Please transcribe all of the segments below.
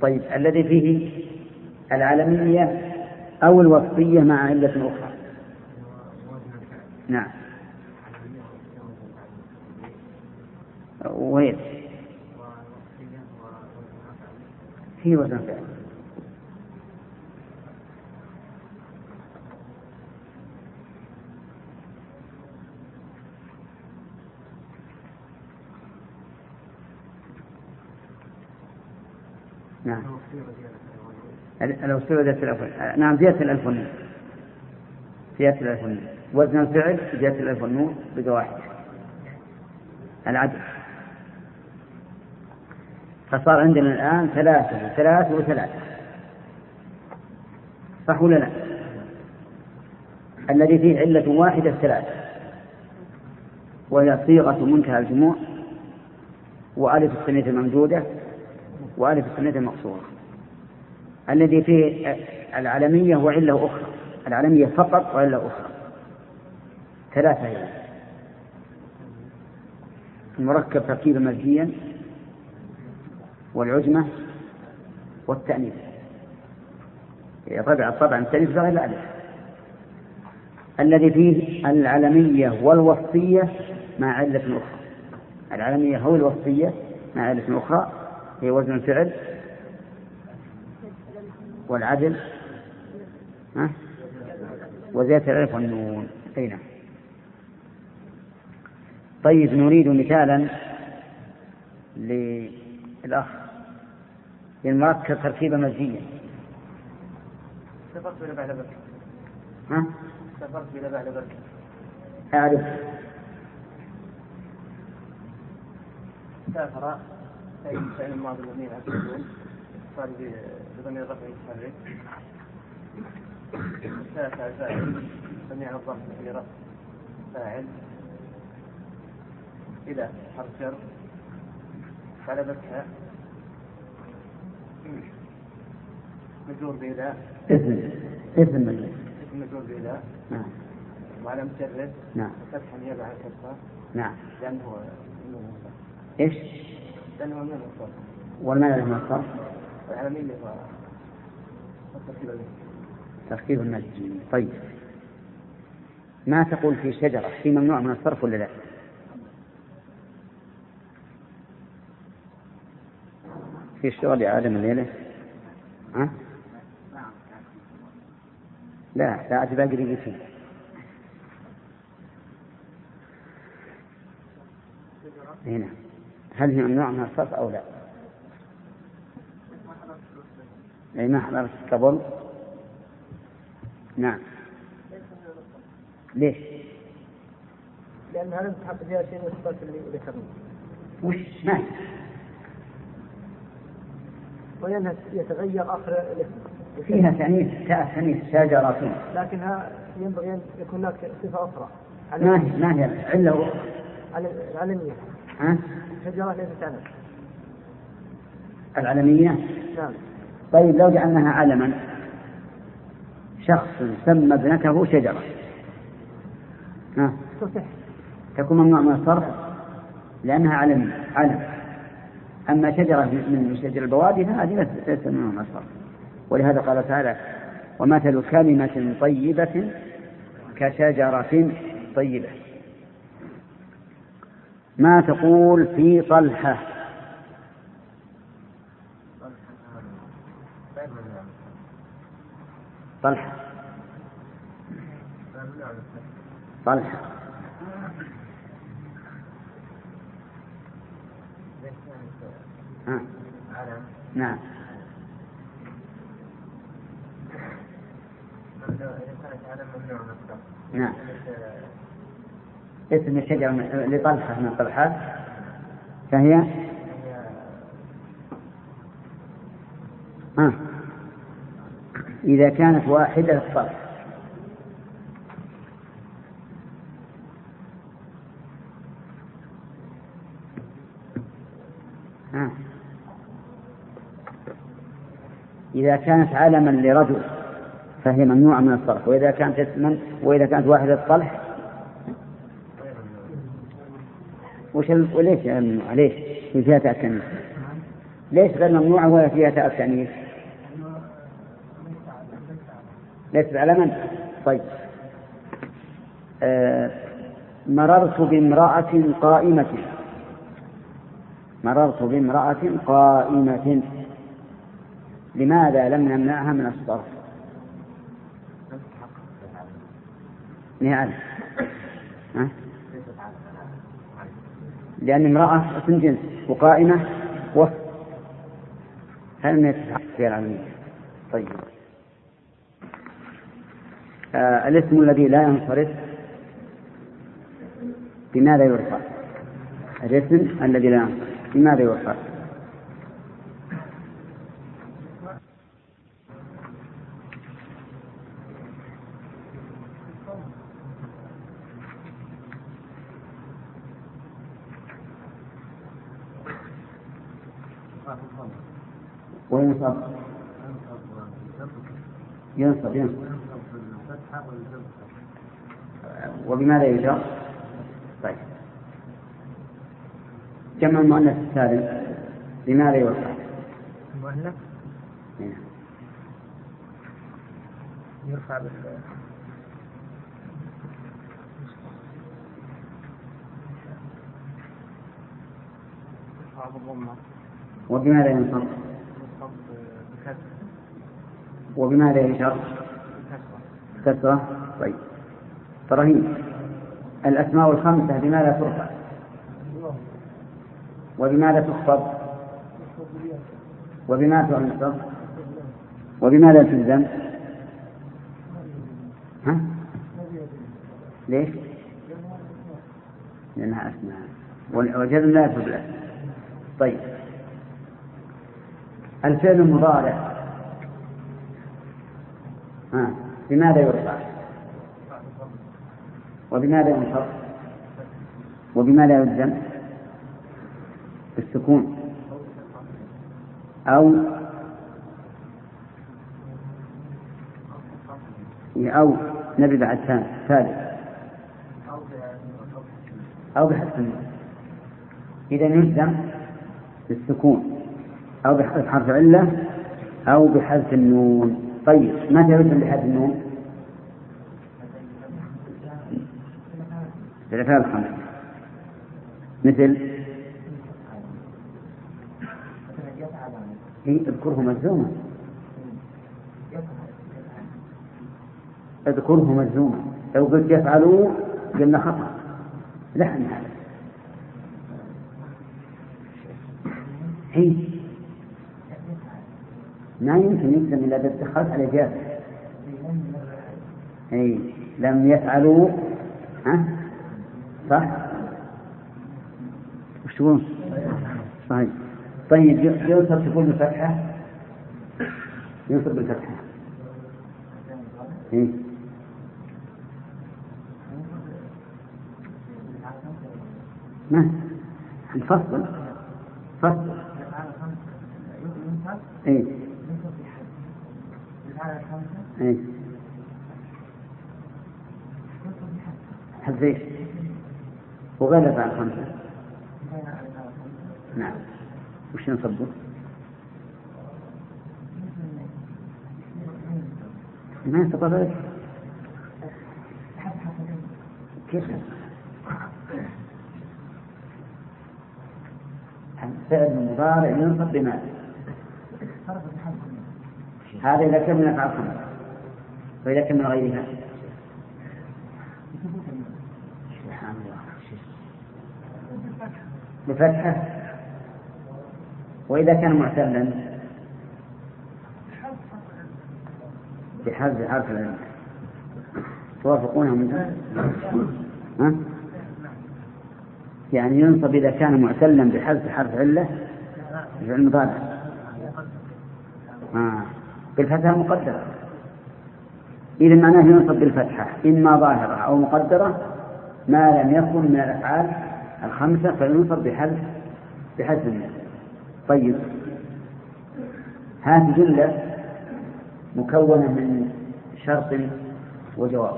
طيب الذي فيه العلمية أو الوصفية مع علة أخرى. نعم. وين في وزن فعل. نعم. الوصفية زيادة الألف. نعم زيادة الألف والنون. زيادة الألف والنون. وزن الفعل زيادة الألف والنون بواحد. العدد. فصار عندنا الآن 3 و3 و3. صح ولا لا؟ الذي فيه علة واحدة 3 وهي صيغة منتهى الجموع وألف الثانية الممدودة وألف الثانية المقصورة. الذي فيه العلمية وعلة أخرى. العلمية فقط وعلة أخرى 3 هي. المركب تركيبا مزجيا والعجمة والتأنيث. طبعا التأنيث غير الألف. الذي فيه العلمية والوصفية مع علة أخرى. العلمية هو الوصفية مع علة أخرى هي وزن الفعل والعدل وزيادة الألف والنون. أين؟ طيب نريد مثالا للأخ للمركب تركيبا مزجيا. سافرت إلى بعد بكر. سافرت إلى بعد بكر. أعرف. سافر فعل الماضي المبني على السكون صار بضمير الرفع المتحرك. سافر فاعل مبني على الضم في رفع فاعل إلى حرف جر بعد بكر مجرور بإلى اسم مجرور بإلى. نعم. وعلى مجرد. نعم. فتح نيابة عن كسرة. نعم. لأنه إيش؟ لأنه من الصرف. والمعنى له الصرف. العلمية والتركيب المزجي. تركيب المزجي. طيب ما تقول في شجرة في ممنوع من الصرف ولا لا؟ في الشغل عالم الليلة؟ لا باقي دقيقتين. هنا هل هي ممنوع من الصرف أو لا؟ أي ما حضرت قبل. نعم. ليش؟ لأن هذا تحط فيها شيء من الصفات اللي ذكرناه. وش ما هي؟ ولأنها يتغير آخر الاسم. فيها تأنيث شجرة. لكنها ينبغي أن يكون هناك صفة أخرى. ما هي علة أخرى؟ العلمية. شجرة ليست علم. العلمية. نعم. طيب لو جعلناها علما شخص سمى ابنته شجرة تكون ممنوع من الصرف لأنها علم. أما شجرة من شجر البوادي هذه ليست ممنوع من الصرف. ولهذا قال تعالى ومثل كلمة طيبة كشجرة طيبة. ما تقول في طلحة؟ طلحة نعم. نعم. اسم الشجرة لطلحة من الطلحات فهي إذا كانت واحدة الطرف. إذا كانت علما لرجل فهي ممنوعة من الصرف. وإذا كانت اسما وإذا كانت واحدة الطلح وليش فيها تأكل ليش غير ممنوعة ولا فيها تاء التأنيث؟ ليست على من؟ طيب. مررت بامرأة قائمة. مررت بامرأة قائمة، لماذا لم نمنعها من الصرف؟ نعم. لأن امرأة اسم جنس وقائمة وصف، هل من يتحقق في العملية؟ طيب. الاسم الذي لا ينصرف بماذا يرفع؟ الاسم الذي لا ينصرف بماذا يرفع؟ وينصب ينصب وبماذا يجر؟ طيب. جمع المؤنث السالم بماذا يرفع؟ المؤنث يرفع وبماذا ينصب؟ وبماذا يجر؟ كسرة. طيب. إبراهيم، الأسماء الخمسة بماذا ترفع؟ وبماذا تخفض؟ وبماذا تنصب؟ وبماذا تلزم؟ ها؟ ليش؟ لأنها أسماء والجزم لا تبلى. طيب. الفعل المضارع بماذا يرفع؟ وبماذا ينصب؟ وبماذا يلزم؟ بالسكون أو نبي بعد ثالث أو بحذف النون. إذا يلزم بالسكون أو بحذف حرف علة أو بحذف النون. طيب، متى يلزم بحذف النون؟ في الأفعال الخمسة، مثل اذكره مجزوما. اذكره مجزوما. لو قلت يفعلوا قلنا خطأ، لحن هذا. ما يمكن يلزم إلا بالدخل على جاز. لم يفعلوا. صح؟ وش تقولون؟ صحيح. طيب، ينصب تقول بالفتحة؟ ينصب بالفتحة. ما الفصل فصل. حذيش وغير الأفعال الخمسة. نعم. وش نصبه؟ ما ينصب ذلك. كيف؟ الفعل المضارع ينصب بماذا؟ هذا إذا كان من الأفعال الخمسة، وإذا كان من غيرها سبحان الله بفتحة. وإذا كان معتلا بحذف حرف العلة. توافقونها من يعني ينصب إذا كان معتلا بحذف حرف علة في المضارع بالفتحة المقدرة. إذا معناه ينصب بالفتحة إما ظاهرة أو مقدرة ما لم يكن من الأفعال الخمسة، فينصب بحذف النون. طيب، هذه جملة مكونة من شرط وجواب.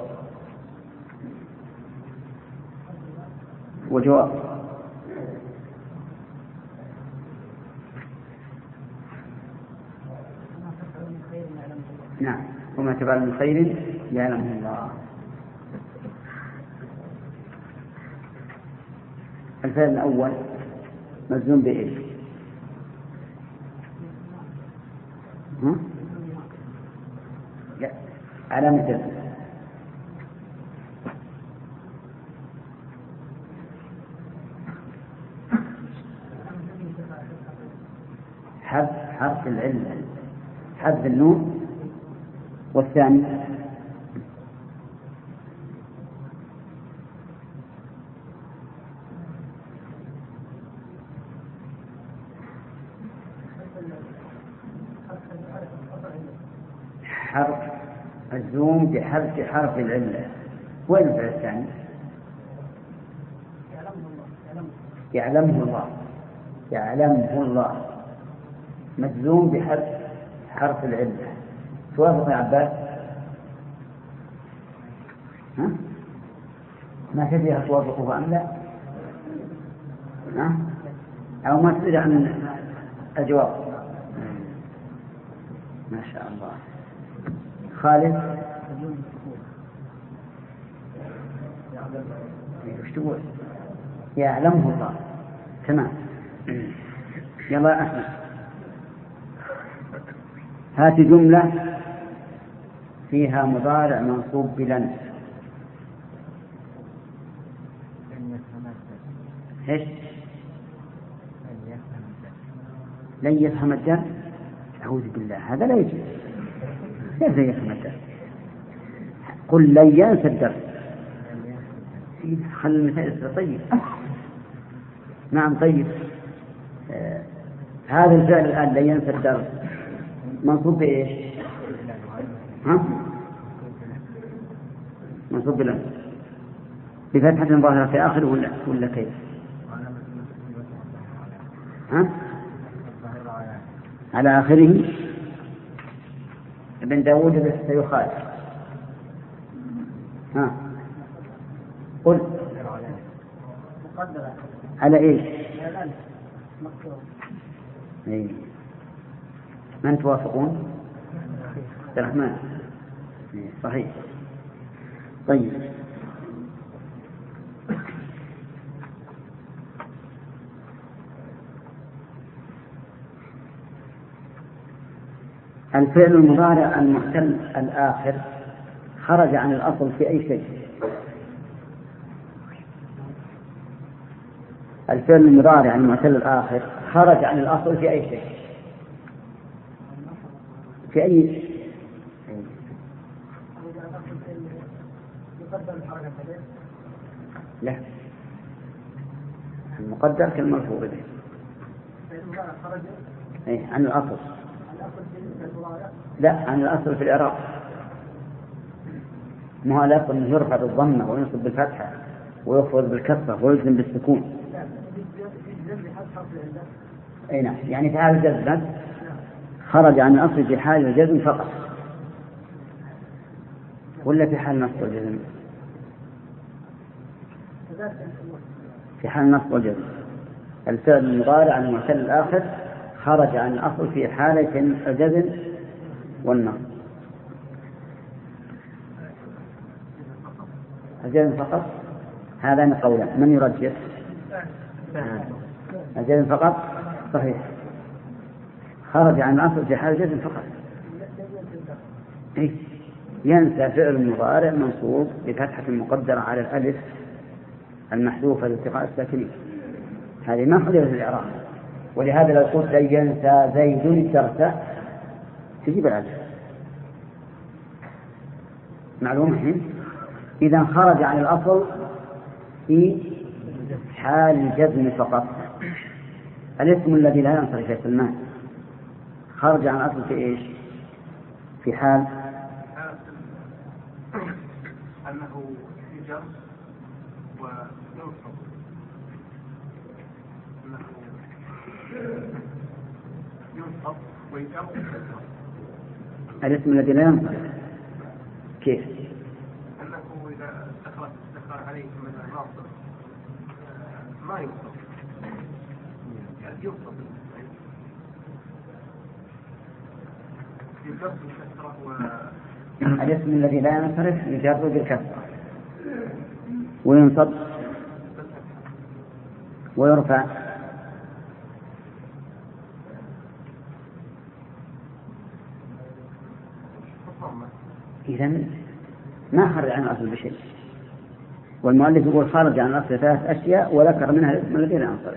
نعم، وما تفعل من خير يعلمه الله. الفعل الأول مجزوم بإيش؟ علامة جزم. حرف العلة، حذف النون. والثاني حرف الزوم بحذف حرف العلة. وين الفعل الثاني؟ يعلمه الله. يعلمه الله مجزوم بحذف حرف العلة. توافق يا عباس؟ ها؟ ما تدري هل توافقه أم لا؟ ها؟ أو ما تدري عن الجواب؟ ما شاء الله. خالد وش تقول؟ يعلمه الله. تمام. يلا يا أحمد، هات جملة فيها مضارع منصوب بلن. ايش؟ لن يفهم الدرس. أعوذ بالله، هذا لا يجوز. كيف لن يفهم الدرس؟ قل لن ينسى الدرس. خلي المثال طيب. نعم طيب. هذا الفعل الآن لن ينسى الدرس منصوب بإيش؟ ها؟ منصوب بلن بفتحة ظاهرة في آخره ولا كيف؟ ها؟ على آخره. ابن داود سيخالف. ها؟ قل على إيش؟ إيه. من توافقون؟ عبد الرحمن. صحيح. طيب، الفعل المضارع المعتل الآخر خرج عن الأصل في أي شيء. الفعل المضارع المعتل الآخر خرج عن الأصل في أي شيء. في أي لا، المقدر كالمرفوع به. أي عن الأصل. لا، عن الأصل في الإعراب. ما هو الأصل أنه يرفع بالضمة وينصب بالفتحة ويخفض بالكسرة ويجزم بالسكون. أي نعم، يعني في حال الجزم خرج عن الأصل في حال الجزم فقط، ولا في حال نصب الجزم؟ في حال نصب الجزم. الفعل المضارع المعتل الآخر خرج عن الأصل في حالة الجزم والنصب. الجزم فقط. هذان قولان، من يرجح؟ الجزم فقط. صحيح، خرج عن الأصل في حال الجزم فقط. إيه؟ ينسى فعل مضارع منصوب بفتحة مقدرة على الألف المحذوفة لالتقاء الساكنين. هذه ما حدث في الإعراب. ولهذا لو قلت لن ينسى زيد الدرس تجيب الألف. معلومة الحين؟ إذا خرج عن الأصل في حال الجزم فقط. الاسم الذي لا ينصرف يا سلمان خرج عن الأصل في إيش؟ في حال أنه يجر وينصب، أنه ينصب ويجر. الاسم الذي لا ينصرف كيف؟ أنه إذا دخل عليه من الناصر ما ينصب، يعني ينصب. الاسم الذي لا ينصرف يجر بالكسرة وينصب ويرفع. إذن ما خرج عن الأصل بشيء، والمؤلف يقول خرج عن الأصل 3 أشياء وذكر منها الاسم الذي لا ينصرف.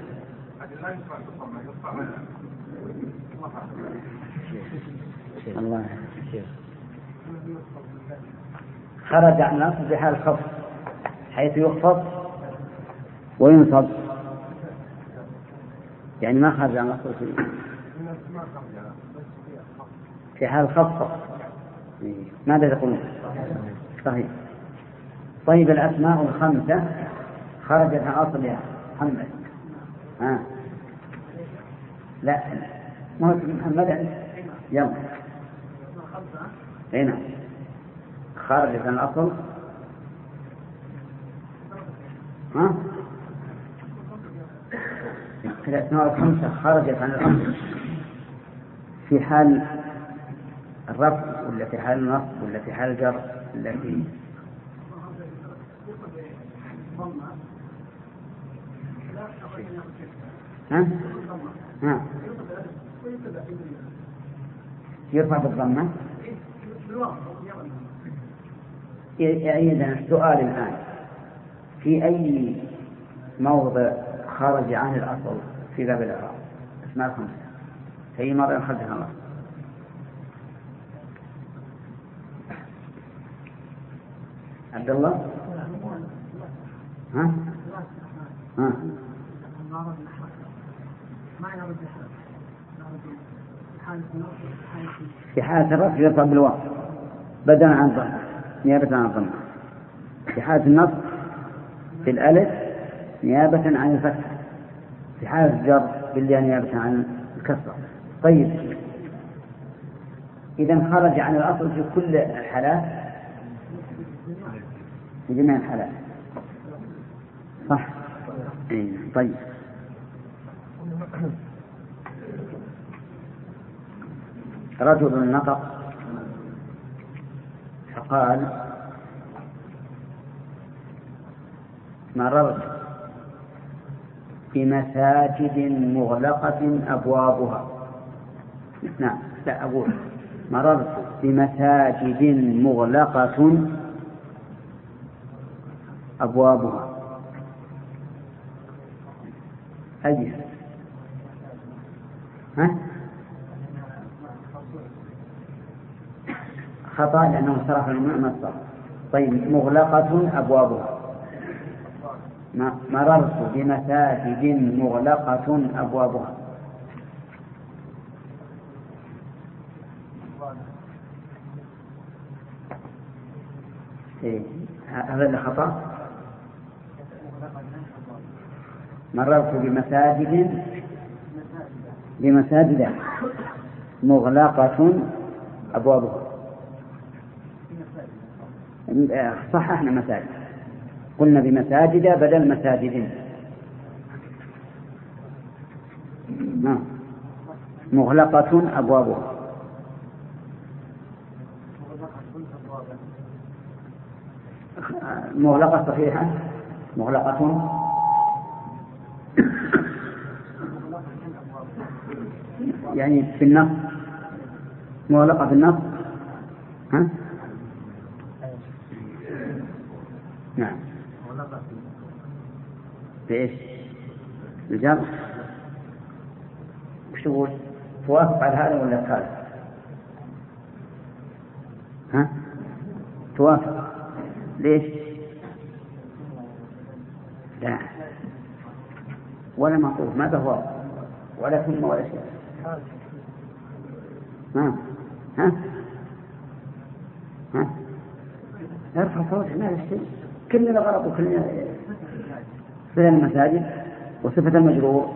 الله خرج عن الأصل في حال الخفض حيث يخفض وينصب، يعني ما خرج عن الأصل في حال الخفض. ماذا تقولون؟ صحيح. طيب الأسماء 5 خرجت عن أصلها. محمد لا ما هو محمد يلا هنا خرجت عن الأصل. الأسماء 5 خرجت عن الأصل في حال الرفع ولا في حال النصب ولا في حال الجر ولا في يرفع بالضمة. إذا السؤال الآن في أي موضع خرج عن الأصل في باب الإعراب أسماء 5 في أي موضع خرج عن الأصل؟ عبد الله في حالة الرفع يرفع بالواو بدلا عن ضمة نيابة عن الضمة، في حالة النصب في الألف نيابة عن الفتح، في حالة الجر بالياء نيابة عن الكسرة. طيب إذا خرج عن الأصل في كل الحالات في جميع الحالات صح؟ طيب رجل نطق فقال مررت بمساجد مغلقة أبوابها. نعم لا أقول مررت بمساجد مغلقة أبوابها. أجل خطأ لأنه صرف المعنى الصرف. طيب مغلقة أبوابها. مررت بمساجد مغلقة أبوابها. هذا اللي خطأ. مررت بمساجد مغلقة أبوابها. صححنا مساجد قلنا بمساجد بدل مساجد. مغلقة أبوابها. مغلقة صحيحة مغلقة يعني في النص مغلقة في النص. نعم بإيش الجر وش تقول توافق على هذا ولا تخالف؟ توافق ليش؟ لا ولا معطوف ما هو ولا ثم ولا شيء. ارفع صوتك ما الشيء كلنا غلط وكلنا صفة المساجد وصفة المجرور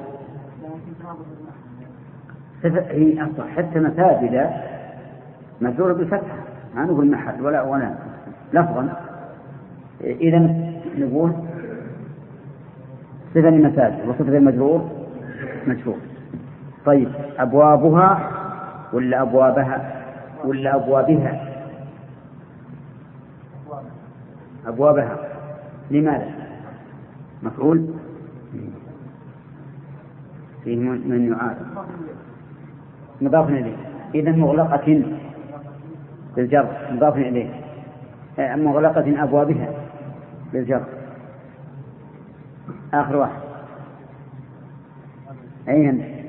صفة هي أصح حتى مساجد مجرور بالفتحة ما نقول محل ولا لفظا. إذا نقول صفة المساجد وصفة المجرور مجرور. طيب أبوابها ولا أبوابها؟ ولا أبوابها؟ أبوابها. لماذا؟ مفعول فيه من يعارض مضاف إليه. إذن مغلقة بالجر مضاف إليه، مغلقة أبوابها بالجر. آخر واحد أين؟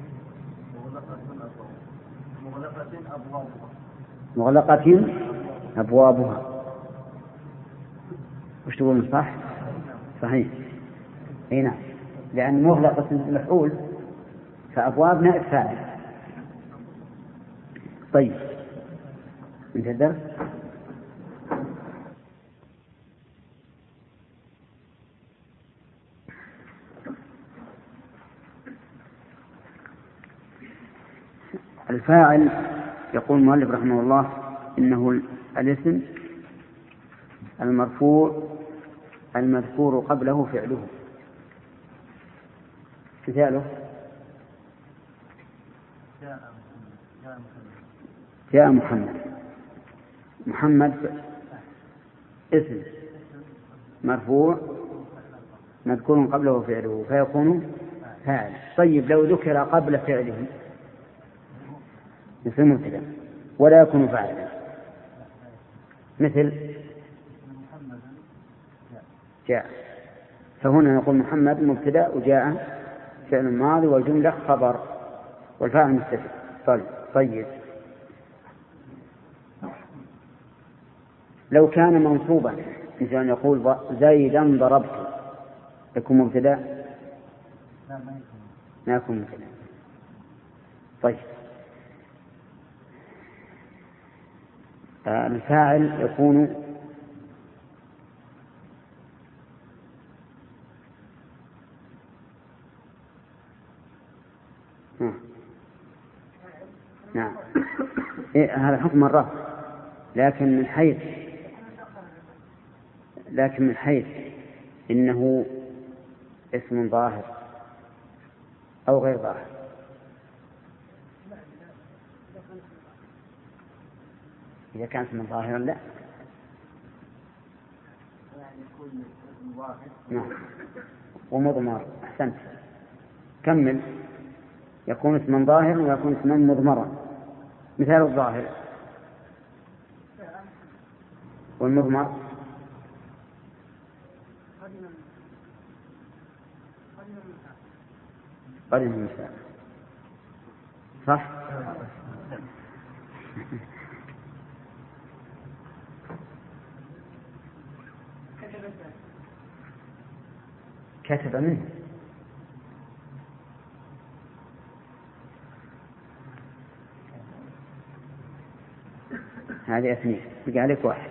مغلقة أبوابها. وش تقولون؟ صح؟ صحيح. هنا لأن مغلقة مفعول فأبواب نائب فاعل. طيب انت الدرس. الفاعل يقول المؤلف رحمه الله إنه الاسم المرفوع المذكور قبله فعله. مثاله جاء محمد. محمد اسم مرفوع مذكور قبله فعله فيكون فاعل. طيب لو ذكر قبل فعله يصير مبتدأ ولا يكون فاعلا. مثل جاء، فهنا نقول محمد مبتدأ وجاء فعل ماضي والجملة خبر والفاعل مستتر. طيب لو كان منصوبا مثل أن يقول زيدا ضربت يكون مبتدأ؟ ما يكون مبتدأ. طيب الفاعل يكون نعم هذا حكم مرة، لكن من حيث إنه اسم ظاهر أو غير ظاهر. إذا كان اسم ظاهرا لا. نعم ومضمر. أحسنت كمل. يكون اسما ظاهرا ويكون اسما مضمرا. مثال الظاهر والمضمر قدم المثال. صح. كتب منه. هذه اثنين بقى عليك واحد.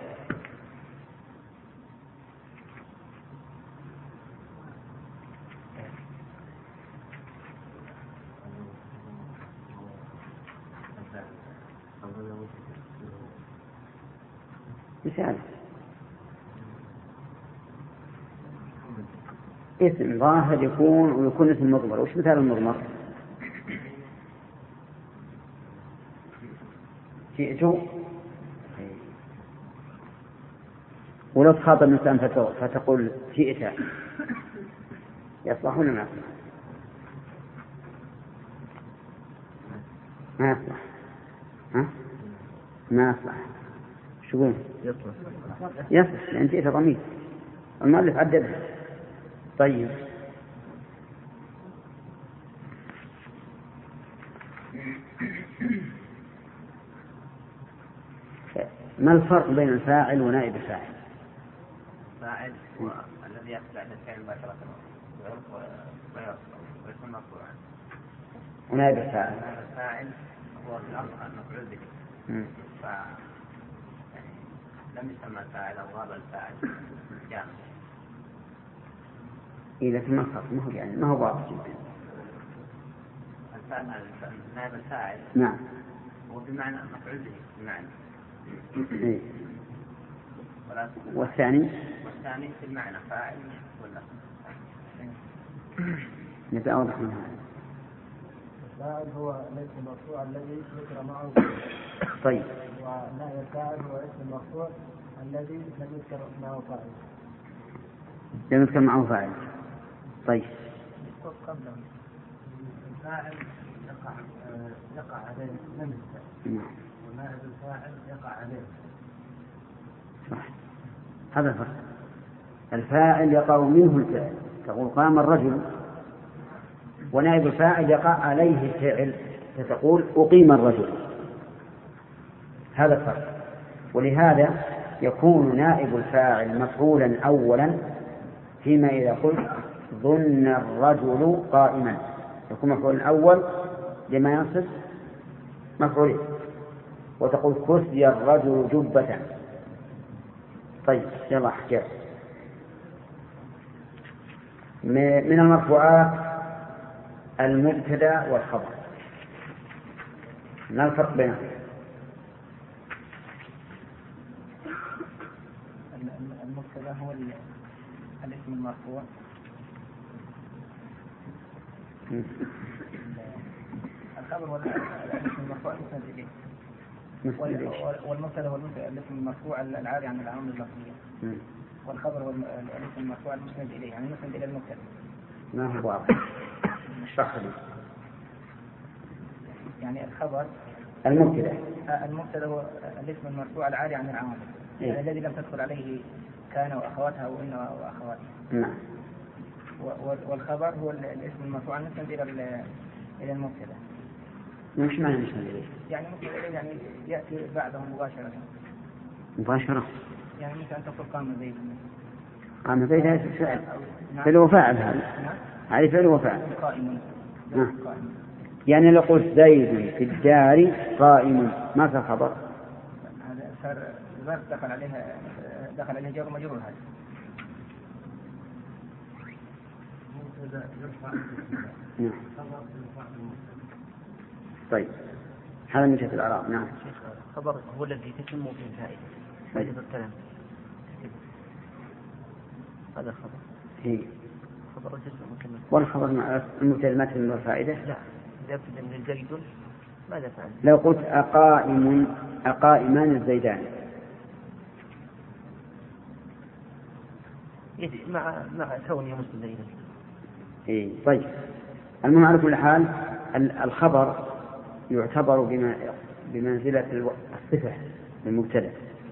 مثال اسم ظاهر يكون ويكون اسم مضمر. وش مثال المضمر؟ جئت. ولو تخاطب الإنسان فتقول جئت يصلح ولا ما يصلح؟ ما يصلح. ها؟ ما يصلح. شو يقول؟ يصلح لأن جئت ضمير. المؤلف عددها. طيب ما الفرق بين الفاعل ونائب الفاعل؟ الفاعل هو الذي يأتي بعد الفعل مباشرة ويكون مرفوعا. ونائب الفاعل هو في الأصل مفعول به. لم يسمى الفاعل أو غاب الفاعل جامع. إذا كان ما هو يعني ما هو واضح جدا. نائب الفاعل نعم هو بمعنى مفعول به بمعنى. إيه. والثاني في المعنى فاعل ولا نبدأ أوضح من الفاعل هو الاسم المرفوع الذي ذكر معه. طيب. ونائب الفاعل هو اسم المرفوع الذي لم يذكر معه فاعل. لم يذكر معه فاعل. طيب. قبله الفاعل يقع عليه من الفاعل. ونائب الفاعل يقع عليه. صح. هذا الفرق. الفاعل يقع منه الفعل، تقول قام الرجل، ونائب الفاعل يقع عليه الفعل فتقول أقيم الرجل. هذا الفرق. ولهذا يكون نائب الفاعل مفعولا أولا فيما إذا قلت ظن الرجل قائما، يكون مفعول أول لما ينصب مفعولين، وتقول كسي الرجل جبة. طيب يلا حكاية من المرفوعات المبتدا والخبر. ما الفرق بينهم؟ المبتدا هو الاسم المرفوع، الخبر هو الاسم المرفوع المسند اليه، والمبتدا هو الاسم المرفوع العاري عن العوامل اللفظيه، والخبر هو الاسم المرفوع المسند اليه، يعني المسند الى المبتدا. ما هو واضح. اشرح لي. يعني الخبر المبتدا هو الاسم المرفوع العاري عن العوامل، يعني الذي لم تدخل عليه كان واخواتها او ان واخواتها. نعم. والخبر هو الاسم المرفوع المسند الى المبتدا. مش معنى مسند اليه؟ يعني يعني ياتي بعده مباشرة. يعني مثل أن تقول قام زيد. قام زيد هذا فعل. فعل وفاعل هذا. هذه فعل وفاعل. قائم. يعني لو قلت زيد في الدار قائم ما في خبر. هذا صار ظرف دخل عليها جر ومجرور هذا. نعم. طيب هذا من جهة الإعراب. نعم. خبر هو الذي تتم فيه فائدة الكلام. هذا الخبر. إيه. خبر جزء مكمل. والخبر مع المبتدأ ما تتم فائدة. لا. إذا ابتدأ من زيد ماذا فعل؟ لو قلت أقائمان الزيدان. مع كونه مسلمين. إيه. طيب المهم على كل حال الخبر يعتبر بمنزلة الصفة للمبتدأ،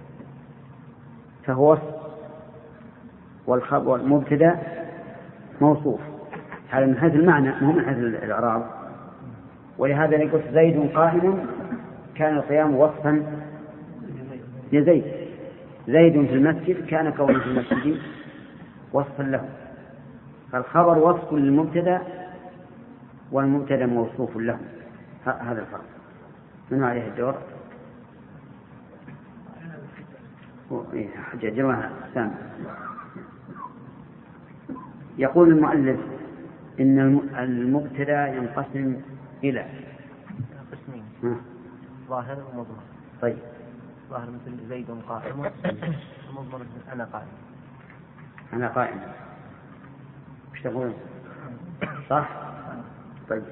فهو والخبر المبتدأ موصوف. هذا من حيث المعنى مو من حيث الإعراب. ولهذا نقول زيد قائم كان القيام وصفا لزيد. زيد في المسجد كان كونه في المسجد وصفا له. فالخبر وصف للمبتدأ والمبتدأ موصوف له. هذا الفرق. من عليه الدور؟ حجة جماعة سامع. يقول المؤلف إن المبتدأ ينقسم إلى قسمين، ظاهر ومضمر. طيب. ظاهر مثل زيد قائم، ومضمر مثل أنا قائم. أنا قائم. وش تقول؟ صح؟ طيب.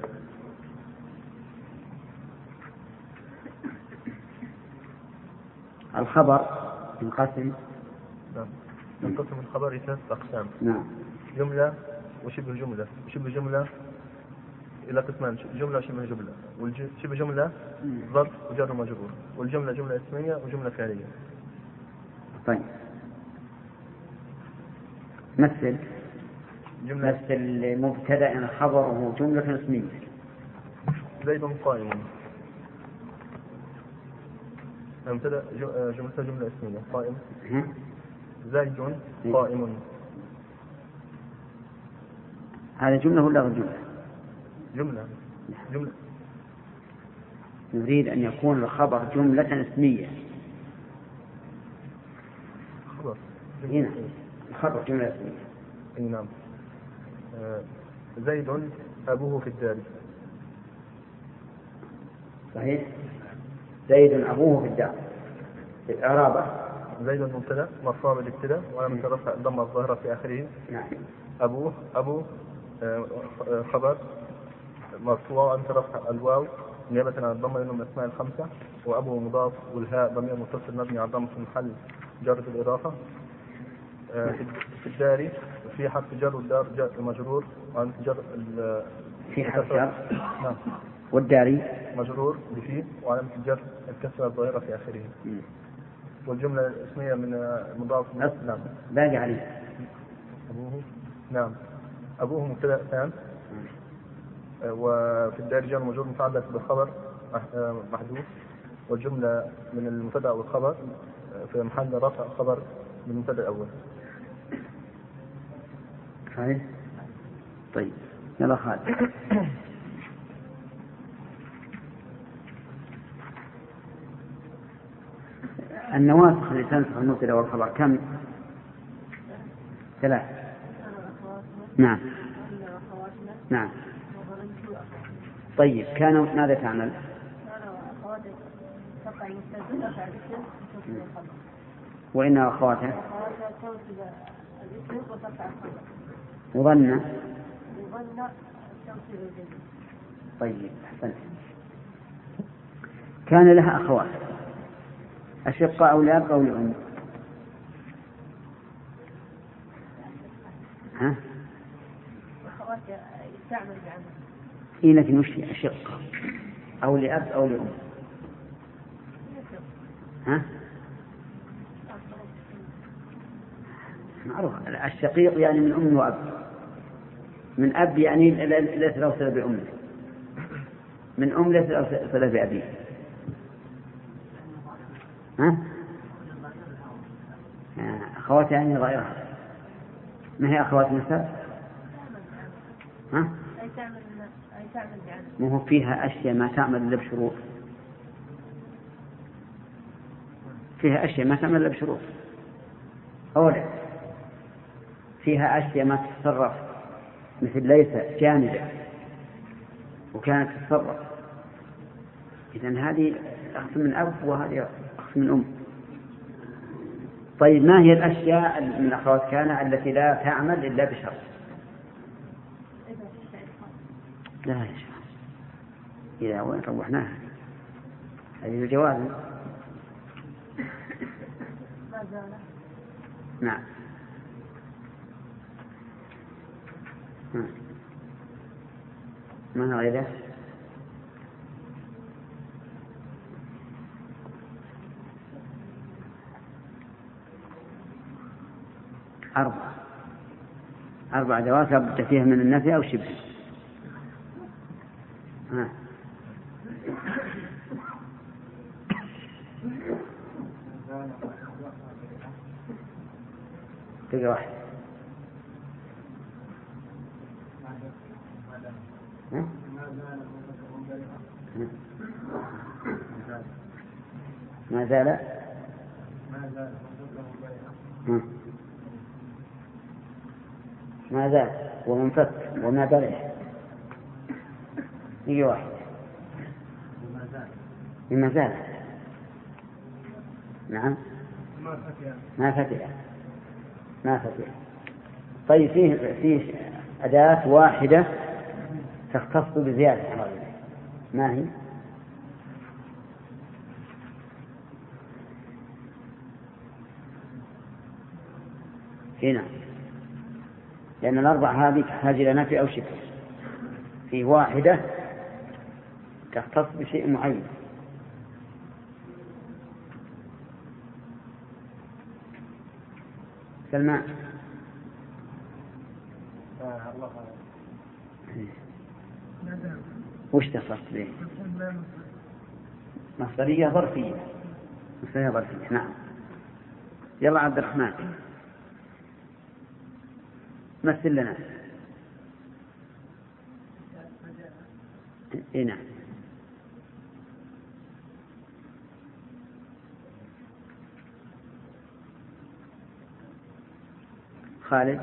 الخبر ينقسم. ينقسم الخبر إلى ثلاثة أقسام. نعم. جملة وشبه جملة. شبه جملة إلى قسمان، جملة وشبه جملة. والشبه جملة ظرف وجر ومجرور. والجملة جملة اسمية وجملة فعلية. طيب. مثل مبتدأ خبره جملة اسمية. زيد قائم. مبتدأ جملة اسمية قائم. زيد قائم. هذا جملة ولا غير جملة؟ جملة. نريد أن يكون الخبر جملة اسمية. خبر. هنا الخبر جملة اسمية. نعم. زيد أبوه في الدار. صحيح. زيد أبوه في الدار. الإعرابة زيد مبتدأ مرفوع بالابتداء وعلامة رفعه الضمة الظاهرة في آخره. نعم. أبوه خبر مرفوع أنت رفع الواو نيابة عن الضمة لأنه من الأسماء الخمسة، وأبوه مضاف، والهاء ضمير متصل مبني على الضم في محل جر الإضافة. في الدار في حرف جر، والدار جر مجرور، وعن جر في حرف جر. نعم. والداري مجرور بفيه، وعلامة الجر الكسرة الظاهرة في آخره. والجملة الاسمية من مضاف. نعم. باقي عليه. أبوه. نعم. أبوه مبتدأ ثان، وفي الدار جر مجرور متعلق بالخبر محذوف، والجملة من المبتدأ والخبر في محل رفع خبر من المبتدأ الأول. صحيح. طيب يلا خالد. النواسخ اللي تنسخ المبتدأ والخبر كم؟ 3. نعم. نعم. طيب كانوا ماذا تعمل؟ وإن أخواته وظن. طيب أحسنت. كان لها أخوات أشقة أو لأب أو لأم. ها؟ أخوات يستعمل بعمل. إيه لكن وش أشقة أو لأب أو لأم؟ ها؟ معروف. الشقيق يعني من أم وأب. من أب يعني ليس له صلة بأمه. من أم ليس له صلة بأبيه. ها؟ أخوات يعني غيرها. ما هي أخوات نساء؟ ها؟ أي تعمل بعمل. ما هو فيها أشياء ما تعمل إلا بشروط. فيها أشياء ما تعمل إلا بشروط. أولا فيها أشياء ما تتصرف، مثل ليس جانبة وكانت تتصرف. إذن هذه أخذ من أب وهذه أخذ من أم. طيب ما هي الأشياء من أخوات كان التي لا تعمل إلا بشرط؟ لا يا شيخ، إذا وين روحناها هذه الجواز. نعم. ما غيره؟ أربع أدوات لابد فيها من النفي أو شبه. تقرأ واحد. ما زال ما زال ومنفك وما برح. يجي واحد ما زال. نعم. ما فتح. طيب فيه أداة واحدة تختص بزيادة عن غيرها. ما هي؟ هنا، لأن الأربع هذه تحتاج إلى نفي أو شبه. في واحدة تختص بشيء معين. سلمان. وش تصفت به؟ مصدرية ظرفية. نعم. يلا عبد الرحمن مثل لنا. نعم. خالد.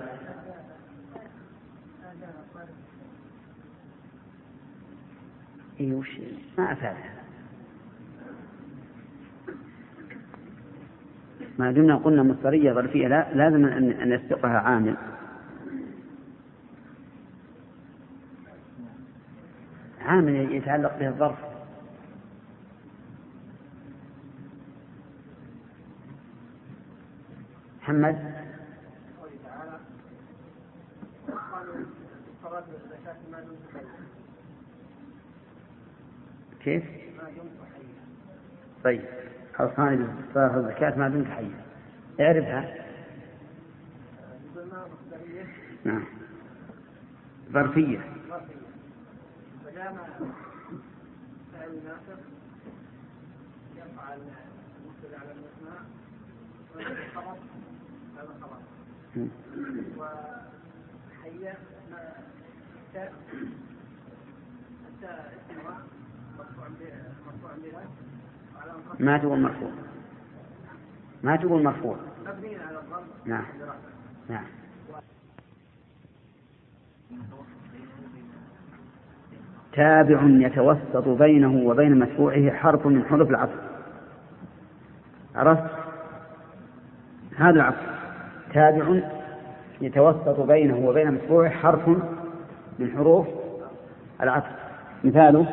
وش ما أفادها. ما دمنا قلنا مصدرية ظرفية لازم أن يسبقها عامل. عامل يتعلق به الظرف. محمد. كيف؟ طيب أوصاني بالصلاة والزكاة ما دمت حيا. اعرفها. نعم. ظرفية. فعل ناصر يفعل المبتدأ على المثنى والخبر هذا خبر وحية التاء استمرار مرفوع بها ما تقول مرفوع. ما تقول مرفوع. مبني على الضم. نعم. نعم. تابع يتوسط بينه وبين متبوعه حرف من حروف العطف. عرفت؟ هذا العطف تابع يتوسط بينه وبين متبوعه حرف من حروف العطف. مثاله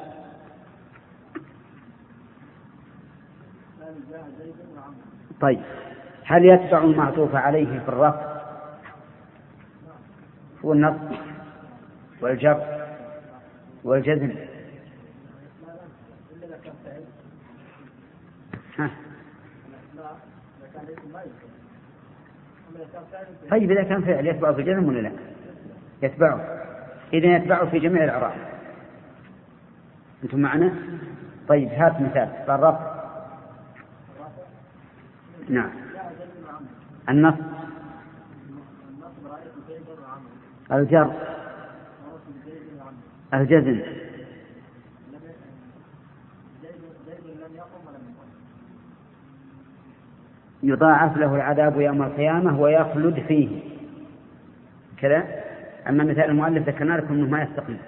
طيب هل يتبع المعطوف عليه في الرفع هو النصب والجر والجزم؟ طيب إذا كان فعل يتبعه في الجزم ولا لا؟ يتبعه. إذا يتبعه في جميع الأعراب. أنتم معنا؟ طيب هات مثال الرفع. نعم. النصب الجر الجزم يضاعف له العذاب يوم القيامة ويخلد فيه كذا. أما مثال المؤلف ذكرنا لكم أنه ما يستقيم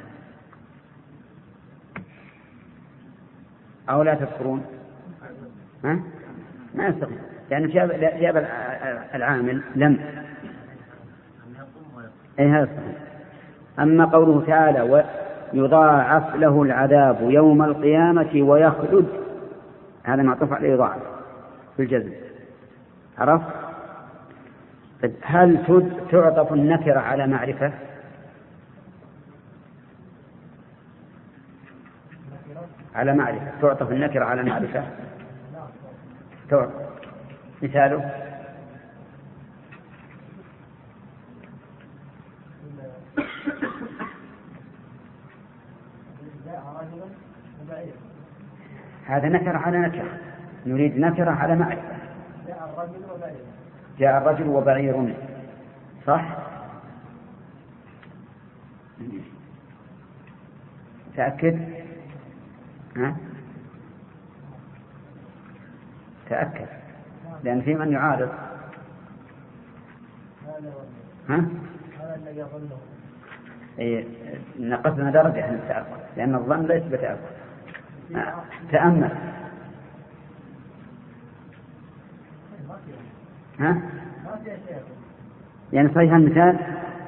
أو لا تذكرون. ها؟ ما يستقيم يعني جاب العامل لم أي هذا صحيح. أما قوله تعالى ويضاعف له العذاب يوم القيامة ويخلد هذا معطوف عليه يضاعف في الجزم. عرفت؟ هل تعطف النكرة على معرفة؟ على معرفة تعطف النكرة على معرفة. تعطف. مثاله هذا نكرة على نكرة. نريد نكرة على معرفة. جاء الرجل وبعير. صح؟ تأكد. ها؟ تأكد لأن في من يعارض. ها؟ نقصنا درجة عن التأكد لأن الظن ليس بتأكد. تأمل. ها؟ يعني صحيح المثال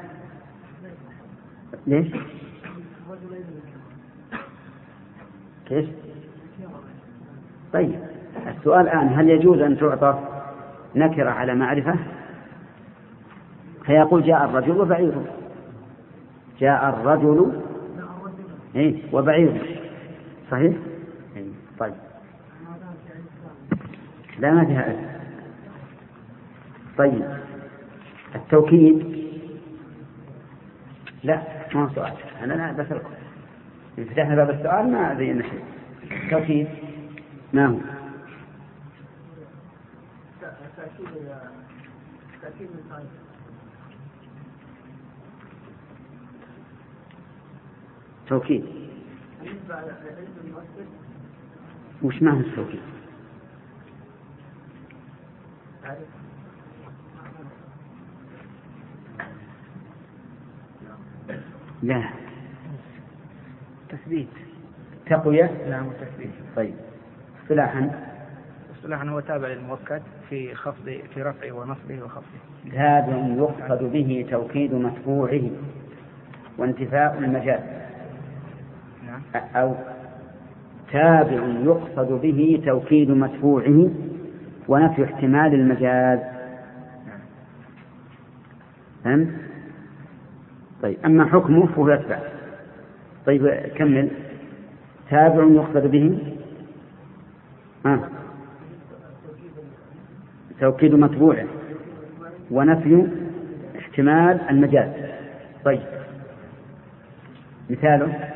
ليش؟ كيف؟ طيب السؤال الآن هل يجوز أن تعطى نكرة على معرفة؟ فيقول جاء الرجل وبعيره. جاء الرجل وبعيره. صحيح؟ طيب لا ما فيها أسف. طيب التوكيد لا ما هو سؤال. أنا لا بسألكم إن فتحنا باب السؤال ما زينا شيء. التوكيد ما هو؟ توكيد وش معنى التوكيد؟ لا تثبيت. تقوية. نعم تثبيت. طيب اصطلاحا هو تابع للمؤكد في خفض في رفعه ونصبه وخفضه. تابع يقصد به توكيد متبوعه وانتفاء المجال. نعم. أو تابع يقصد به توكيد مدفوعه ونفي احتمال المجاز. فهمت؟ طيب أما حكمه فهو يتبع. طيب كمل. تابع يقصد به توكيد متبوعه ونفي احتمال المجاز. طيب مثاله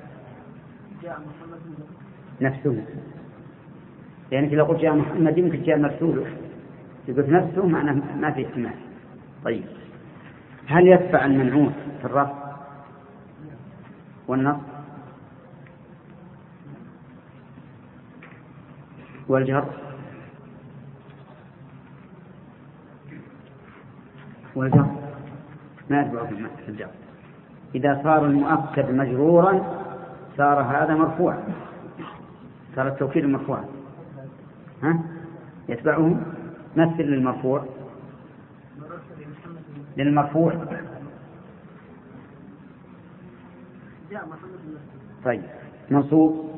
نفسه، يعني إذا قلت جاء محمد يمكن جاء مرسوله، يقول نفسه معناه ما في احتمال. طيب هل يتبع المنعوت في الرفع والنصب والجر ما يتبعه في الجر؟ إذا صار المؤكد مجرورا صار هذا مرفوعا، صار التوكيد مرفوعا. يتبعه مثل للمرفوع. طيب منصوب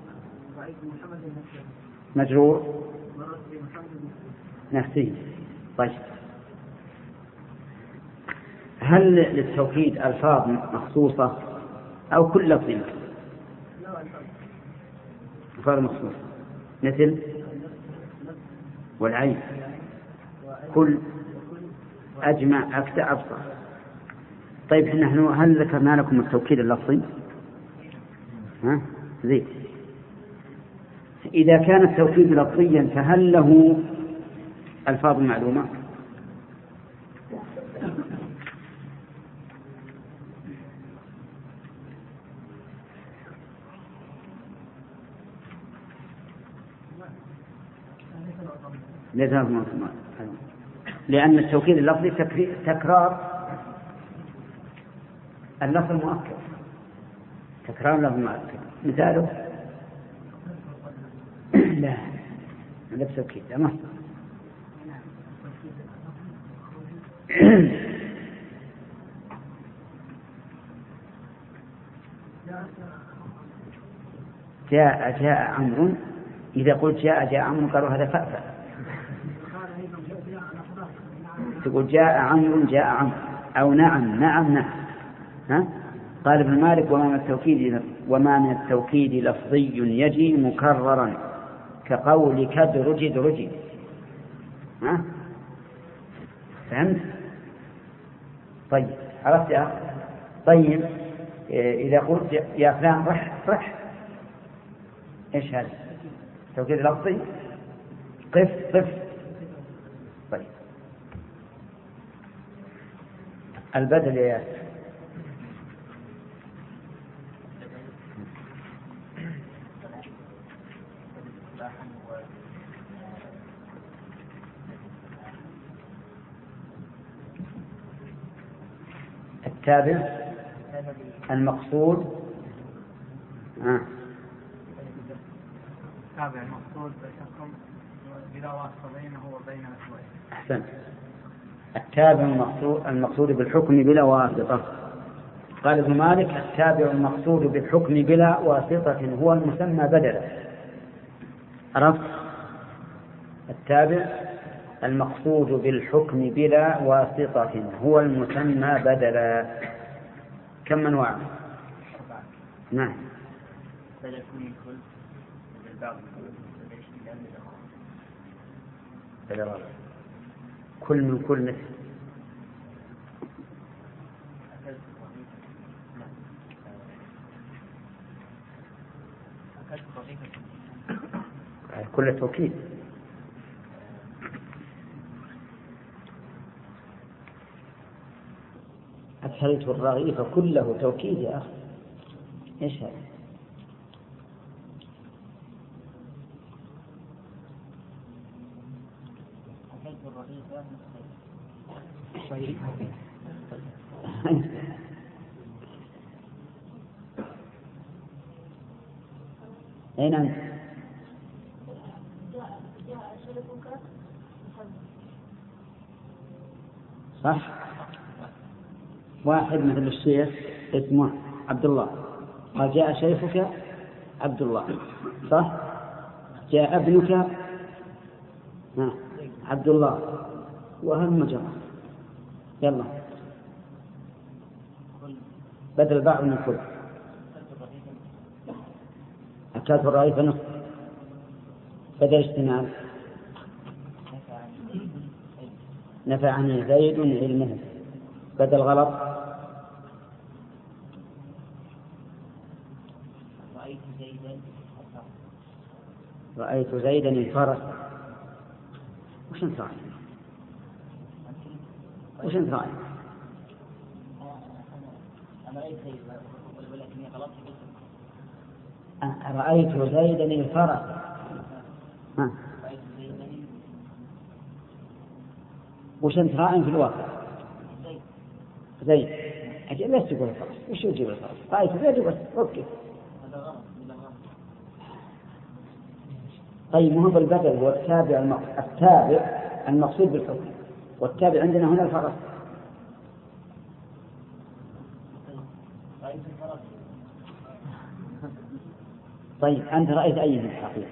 مجرور نفسه. طيب هل للتوكيد ألفاظ مخصوصة أو كل لفظ؟ ألفاظ مخصوصة مثل والعين، كل، أجمع، أكثر، أبصر. طيب نحن هل ذكرنا لكم التوكيد اللفظي؟ زين. إذا كان التوكيد لفظيا فهل له ألفاظ معلومة؟ لأن التوكيد اللفظي تكرار اللفظ المؤكد، تكرار اللفظ المؤكد. مثاله لا توكيد لا مصدر. جاء عمرو، إذا قلت جاء عمرو قالوا هذا فأفأ. تقول جاء عمرو أو نعم. قال ابن مالك وما من التوكيد لفظي يجي مكررا كقولك درج. فهمت؟ طيب عرفت يا أخي؟ طيب إذا قلت يا فلان رح إيش هذا؟ توكيد لفظي. قف. طيب البدل يا ياسر. التابع المقصود التابع المقصود بحكم بلا واسطة بينه وبين الأسوأ. أحسن. التابع المقصود بالحكم بلا واسطة. قال ابن مالك التابع المقصود بالحكم بلا واسطة هو المسمى بدلا. عرفت؟ التابع المقصود بالحكم بلا واسطة هو المسمى بدلا. كم أنواع؟ نعم. كل من كل مثل. كل توكيد. أكلت الرغيف كله توكيد يا أخي. إيش هذا؟ أكلت الرغيف صحيح. أين أنت؟ صح. واحد مثل الشيخ اسمه عبد الله قال جاء شيخك عبد الله، صح؟ جاء ابنك عبد الله، وهم جرى. يلا بدل بعض من كل. أكلت الرغيف نصف بدل اشتمال. نفعني زيد علمه بدل غلط. رأيت زيدا الفرس. وش انت رأيت؟ وش انت رأيت؟ رأيت زيدا الفرس. وش انت رأي في الواقع؟ زيد. أجل لا تقول الفرس. وش يجيب الفرس؟ رأيت زيد بس. أوكي. طيب مهم بالبدل هو التابع المقصود بالحكم، والتابع عندنا هنا الفرس. طيب أنت رأيت أي من الحقيقة؟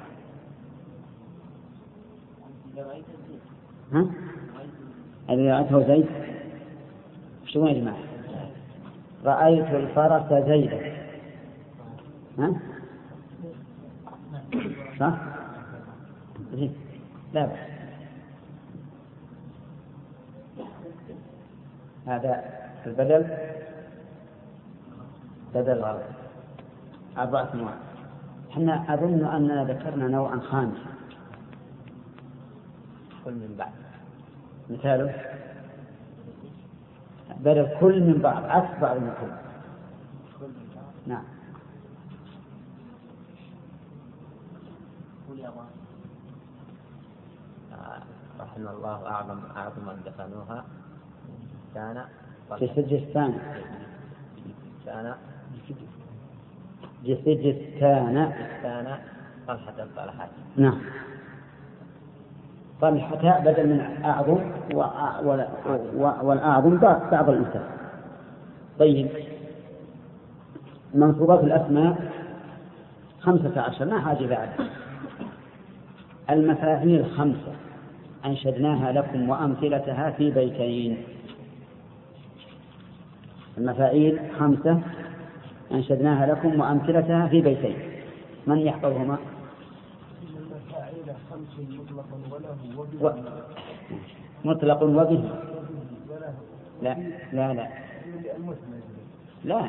ها؟ الذي رأيته زيد. شو يا جماعة؟ رأيت الفرس زيدا. ها؟ صح؟ لا بأس. هذا البدل بدل غلط. 4 أنواع. احنا أظن أننا ذكرنا نوعا خامسا. كل من بعض. مثاله بدل كل من بعض عكس بعض من كل. نعم. رحم الله أعظم من دفنوها كان في سجستان. جسجستان طلحة الطلحات. نعم. طلحة بدل من أعظم والأعظم بعض الإنسان. طيب منصوبات الأسماء 15 ما حاجة بعد. المفاعيل 5 أنشدناها لكم وأمثلتها في بيتين. المفاعيل 5 أنشدناها لكم وأمثلتها في بيتين. من يحفظهما؟ المفاعيل 5 مطلق وبه. لا لا لا لا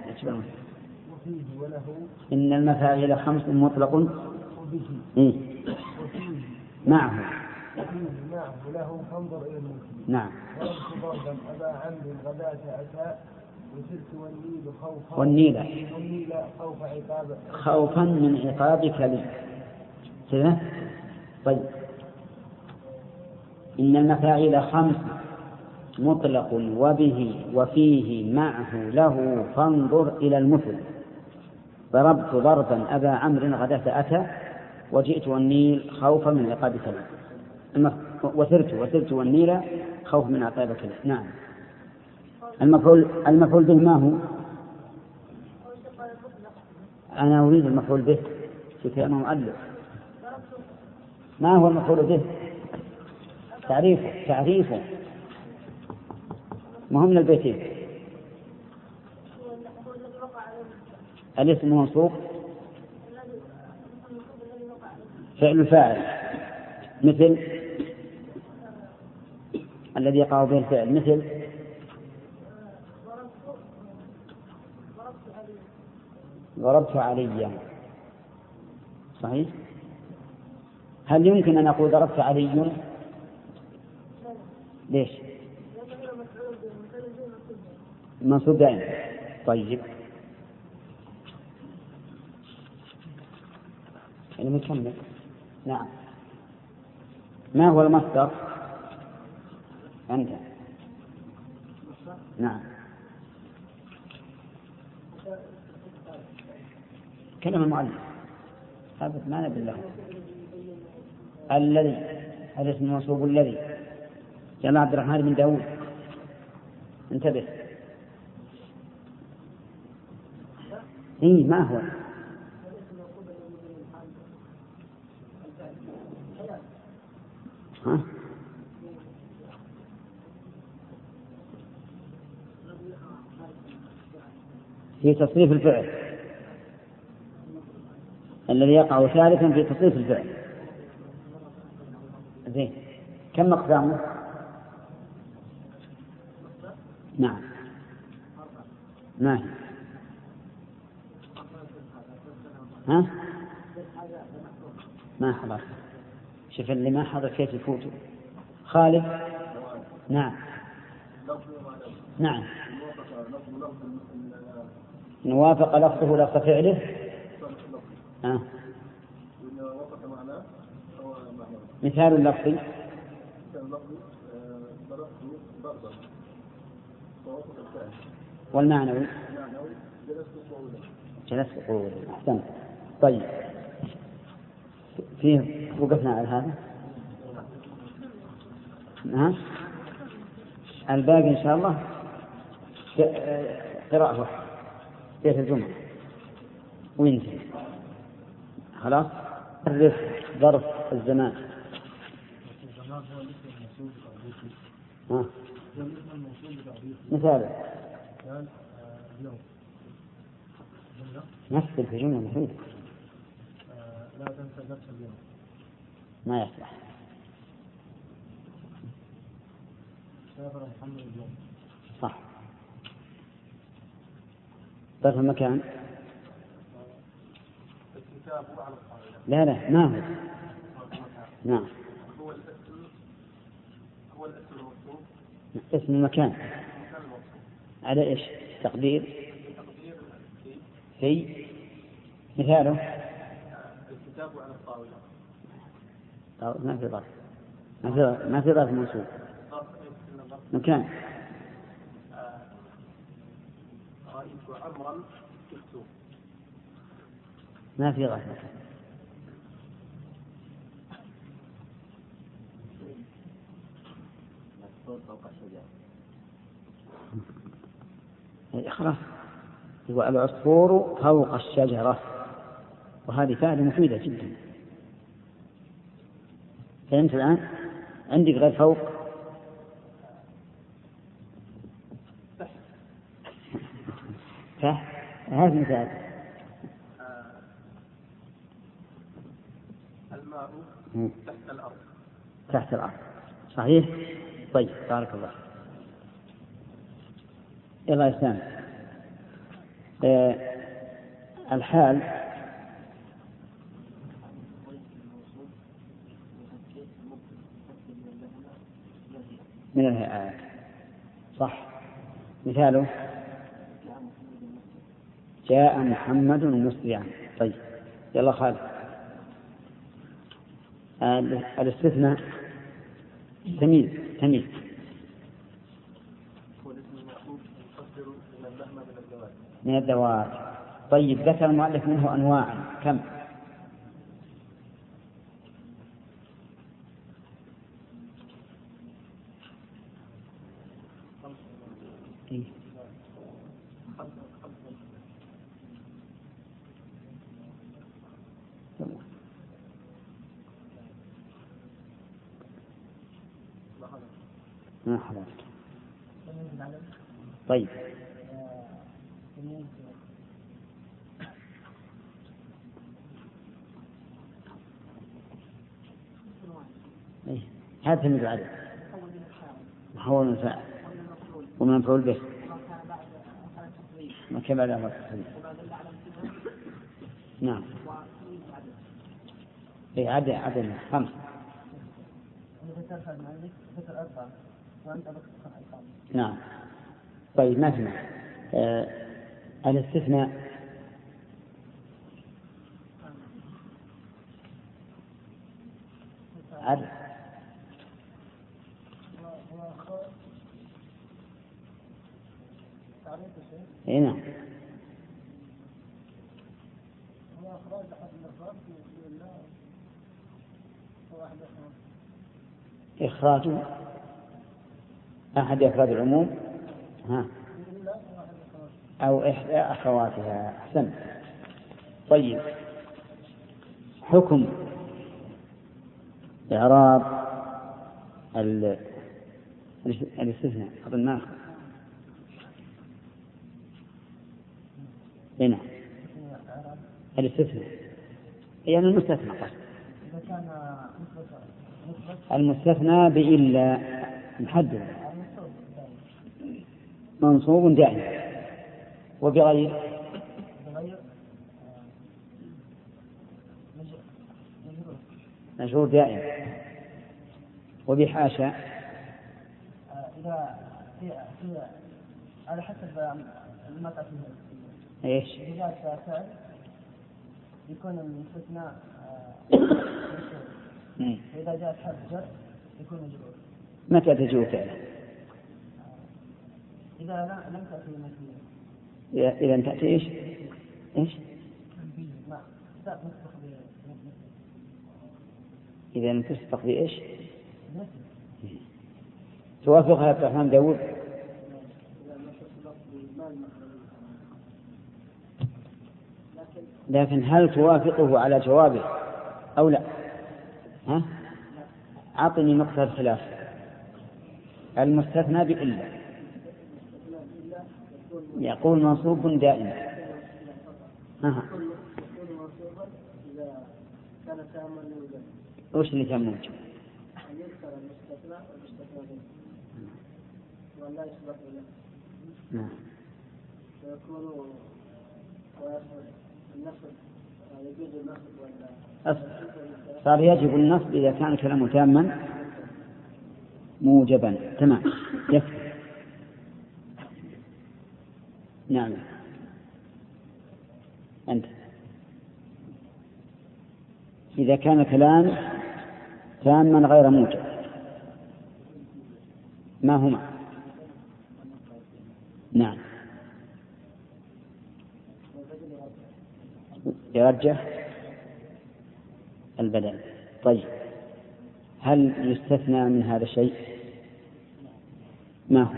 إن المفاعيل 5 مطلق وبه معه له فانظر إلى المسلم. نعم. وربط ضربا أبا عمرو غداة أتى وسرت والنيل خوفا والنيل خوفا من عقابك لي كذا. طيب إن المفاعيل 5 مطلق وبه وفيه معه له فانظر إلى المثل. ضربت ضربا أبا عمرو غداة أتى وجئت والنيل خوفا من عقابك لي. وسرت والنيل خوف من عقابك لي. نعم. المفعول به ما هو؟ أنا أريد المفعول به في كلام مؤلف. ما هو المفعول به؟ تعريفه مهم من البيتين. الاسم منصوب فعل الفاعل مثل الذي يقع به الفعل مثل ضربت عليا. صحيح. هل يمكن أن أقول ضربت علي؟ ليش؟ منصوب دائما. طيب نكمل. نعم. ما هو المصدر؟ أنت. نعم. كلمة المؤلف هذا ما نبي له. الذي الاسم المنصوب الذي. جماعة عبد الرحمن بن داود انتبه. إيه ما هو ها؟ في تصريف الفعل الذي يقع ثالثا في تصريف الفعل. زين كم أقسامه؟ نعم ما هي؟ ها؟ ما حضر. شوف اللي ما حضر كيف يفوته. خالد. نعم نعم نوافق لفظه لفظ فعله. مثال اللفظي والمعنوي جلست قعودا. أحسنت. طيب فيه وقفنا على هذا. الباقي إن شاء الله قراءة واحدة بيت الجمعة وينتهي خلاص. عرف ظرف الزمان. مثال نفس في جملة مفيدة. لا تنسى نفس اليوم. ما يصلح. سافر محمد اليوم. صح. ظرف المكان. الكتاب على الطاولة. لا ما هو. نعم هو الاسم الموصوف. اسم المكان على إيش؟ تقدير في مثاله الكتاب على الطاولة. ما في ظرف ما في ظرف منصوب. مكان. رأيت عمرا في السوق. ما في ظرف مكان. خلاص هو العصفور فوق الشجرة وهذه فائدة مفيدة جدا. فهمت الآن؟ عندك غير فوق هذا مثال. الماء تحت الأرض. تحت الأرض صحيح. طيب بارك الله. يلا يا سامي. الحال من الهيئات صح. مثاله جاء محمد مسرعا. طيب يلا خالد. الاستثناء تمييز من الذوات. طيب ذكر المؤلف منه أنواعا كم؟ طيب هذا تمييز العدد. محول من فاعل ومن مفعول به ما كما لا مفعول. نعم عدد 5. نعم طيب ما سمع. الاستثناء عدد نعم إخراج أحد أفراد العموم. أو إحدى أخواتها. أحسن. طيب، حكم إعراب الاستثناء أظن ما هنا الاستثناء يعني المستثنى المستثنى بإلا محدد منصوب دائما وبغير مجرور دائما وبحاشا إذا في على حسب ما تعرفين ايش؟ إذا جاء فعل يكون الاستثناء وإذا جاء حرف جر يكون مجرور. متى تجوء فعله؟ إذا لم تأتي مثله. إذا لم تأتي إيش؟ إذا لم تسبق بإيش؟ توافقها عبد الرحمن داود؟ لكن هل توافقه على جوابه أو لا؟ ها؟ أعطني نقطة الخلاف. المستثنى بإلا يقول منصوب دائما. وش اللي كان موجود؟ نعم. صار يجب النصب إذا كان كلامه تاما موجبا. تمام، يكفي. نعم. أنت إذا كان كلام تاما غير موجب ما هما؟ نعم، يرجح البدل. طيب، هل يستثنى من هذا شيء؟ ما هو؟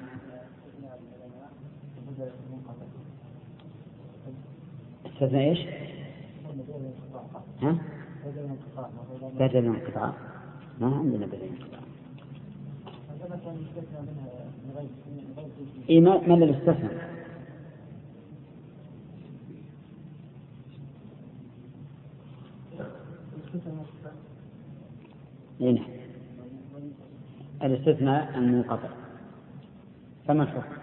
استثنى ايش؟ ها؟ بدل انقطاع. ما عندنا بدل انقطاع. إيه ما الذي استثنى؟ هنا الاستثناء المنقطع فما الحكم؟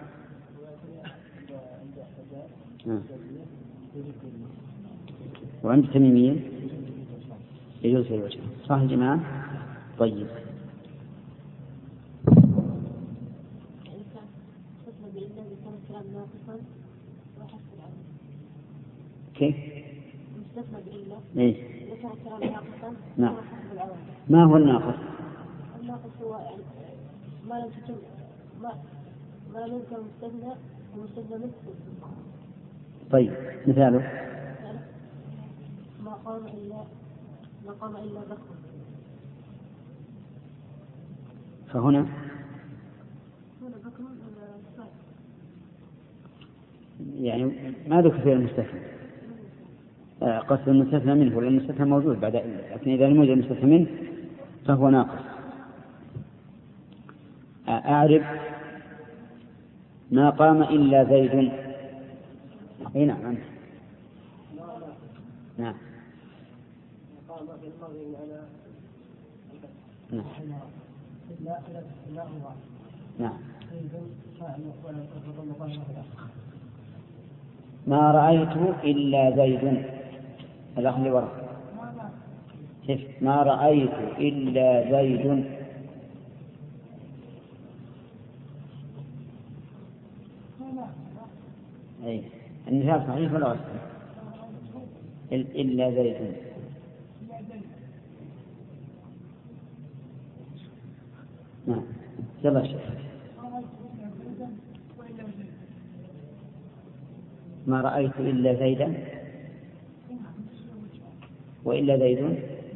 وعند التميميين يجوز في الوجه. صح يا جماعة؟ طيب، كيف؟ إيه؟ نعم. ما هو الناقص؟ الناقص هو يعني ما لم تتم ما لم يكن مستثنى ومستثنى منه. طيب، مثاله؟ ما قام إلا بكر. فهنا بكر يعني ما ذكر فيه المستثنى. قصد المستثنى منه ولا المستثنى موجود بعد، لكن إذا لم يوجد المستثنى منه فهو ناقص. أعرف ما قام إلا زيد. أي نعم أنت. نعم. نعم. نعم. ما رأيت إلا زيد. الأخ اللي وراء ما رأيت إلا زيد. أي النزال صحيح ولا غلط؟ إلا زيد. نعم، يلا شيخ. ما رأيت إلا زيدا وإلا زيد.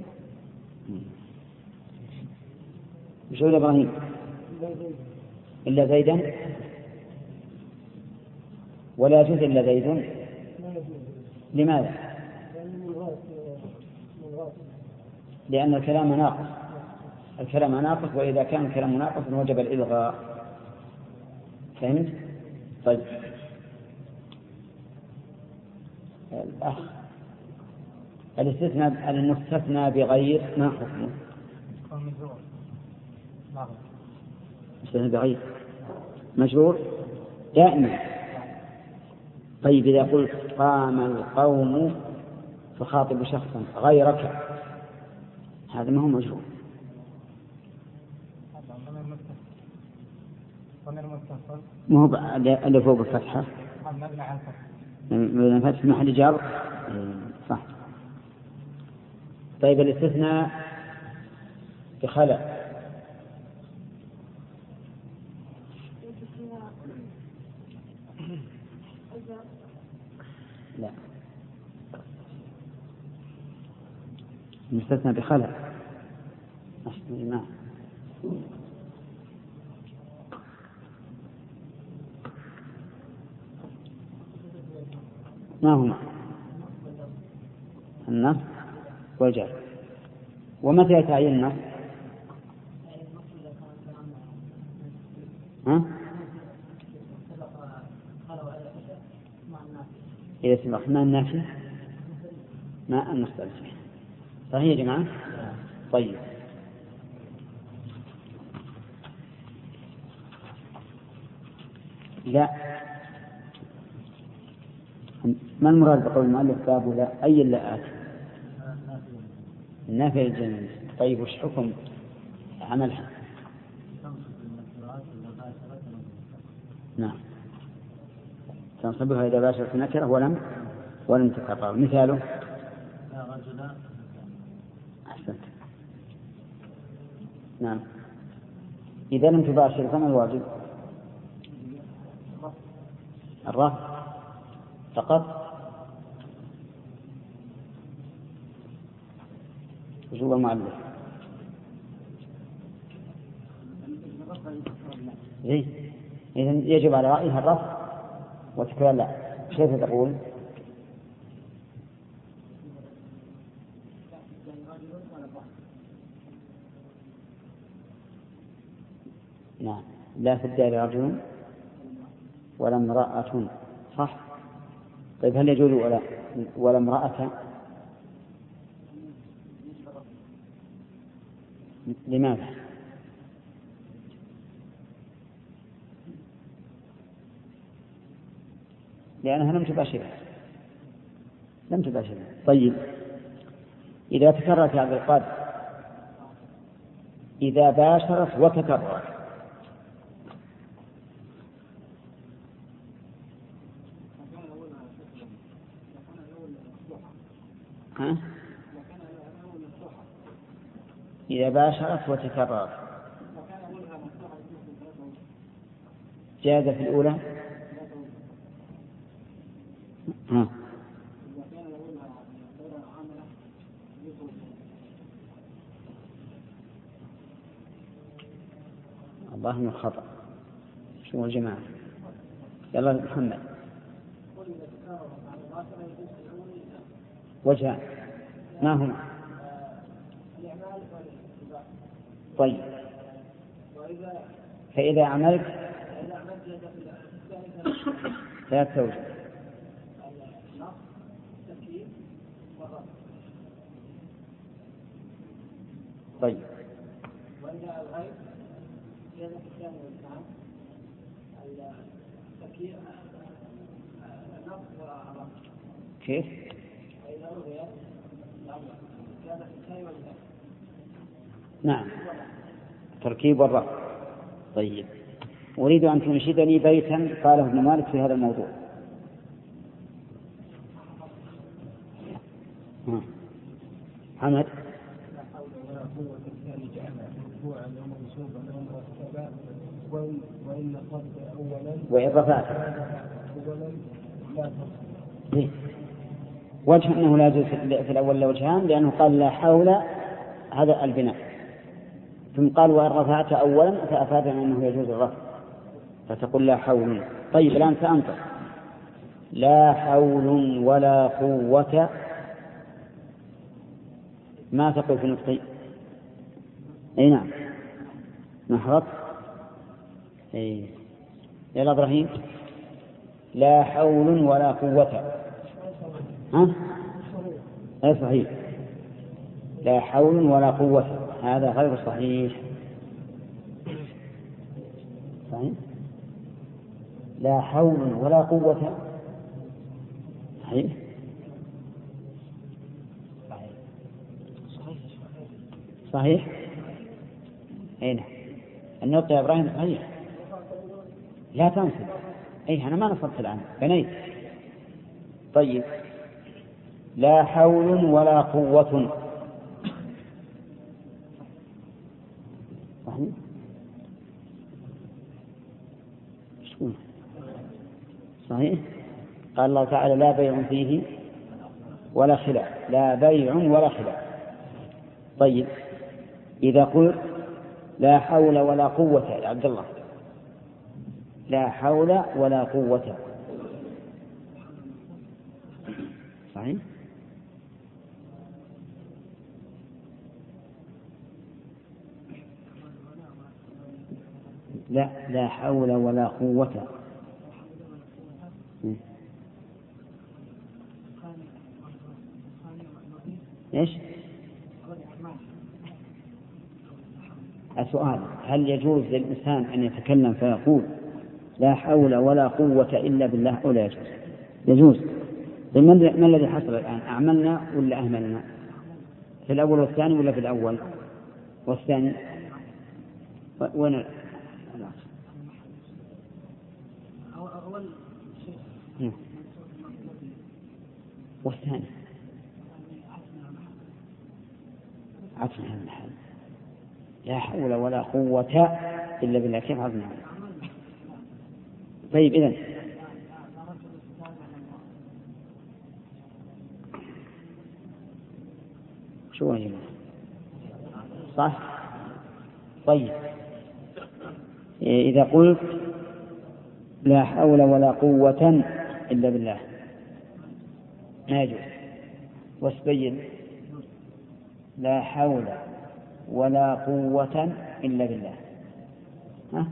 مش هو إبراهيم إلا زيدا. ولا يجوز إلا زيد. لماذا؟ لأن الكلام ناقص. الكلام ناقص، وإذا كان الكلام ناقص وجب الإلغاء. فهمت؟ طيب الأخ، الاستثناء المستثنى بغير ما حكمه؟ مستثنى بغير مجرور دائما. طيب إذا قلت قام القوم فخاطب شخصا غيرك، هذا ما هو مجرور. ما هو اللي فوق الفتحة من فتح محل جر، صح. طيب الاستثناء بخلع؟ لا، المستثنى بخلع ما هما؟ النص والجر. ومتى يتعين النص؟ إذا سبق ما النافي ما النص. صحيح يا جماعة؟ طيب لا، ما المراد بقول المؤلف باب لا؟ أي اللاءات؟ النافية للجنس. طيب وش حكم عملها؟ نعم، تنصبها إذا باشرت نكرة ولم تكرر. مثاله أحسنت. نعم، إذا لم تباشر فما الواجب؟ الرفع فقط. وجوب المؤلف إذن يجب على رأيها الرفع وتكرار. لا، كيف تقول؟ نعم، لا في الدار رجل ولا امرأة، صح. طيب هل يجوز ولا امرأة؟ لماذا؟ لأنها لم تباشرها. طيب إذا تكررت هذا القدر، إذا باشرت وتكررت، إذا باشرت وتكررت جاز في الأولى. الله من الخطأ. شو الجماعة؟ يلا محمد. وجهان ما هما؟ طيب فإذا عملت ثلاث وجه. طيب كيف؟ نعم، تركيب والرفع. طيب أريد أن تنشدني بيتا قاله ابن مالك في هذا الموضوع. حمد. وإن رفعت وجه أنه لا يجوز في الأول وجهان، لأنه قال لا حول هذا البناء، ثم قال وإن رفعت أولا فأفاد أنه يجوز الرفع، فتقول لا حول. طيب الآن سأنطق. لا حول ولا قوة، ما تقول في نطقي؟ أي نعم نحرط. أي يلا إبراهيم. لا حول ولا قوة. ها؟ أي صحيح. لا حول ولا قوة، هذا غير صحيح. صحيح. لا حول ولا قوة صحيح. صحيح. أين النقطة يا إبراهيم؟ صحيح. لا تنصب. أي أنا ما نصبت الآن، بنيت. طيب لا حول ولا قوة صحيح. صحيح. قال الله تعالى لا بيع فيه ولا خلاف، لا بيع ولا خلاف. طيب إذا قلت لا حول ولا قوة يا عبد الله، لا حول ولا قوة صحيح. لا حول ولا قوة. إيش؟ السؤال هل يجوز للإنسان أن يتكلم فيقول لا حول ولا قوة إلا بالله أو لا يجوز؟ يجوز. ما الذي حصل الآن؟ أعملنا ولا أهملنا؟ في الأول والثاني ولا في الأول والثاني؟ وين والثاني؟ عطنا هذا الحال. لا حول ولا قوة إلا بالله، كيف عطنا؟ طيب إذن شو هي؟ صح. طيب إذا قلت لا حول ولا قوة إلا بالله ما يجوز. واسبين لا حول ولا قوة إلا بالله. ها؟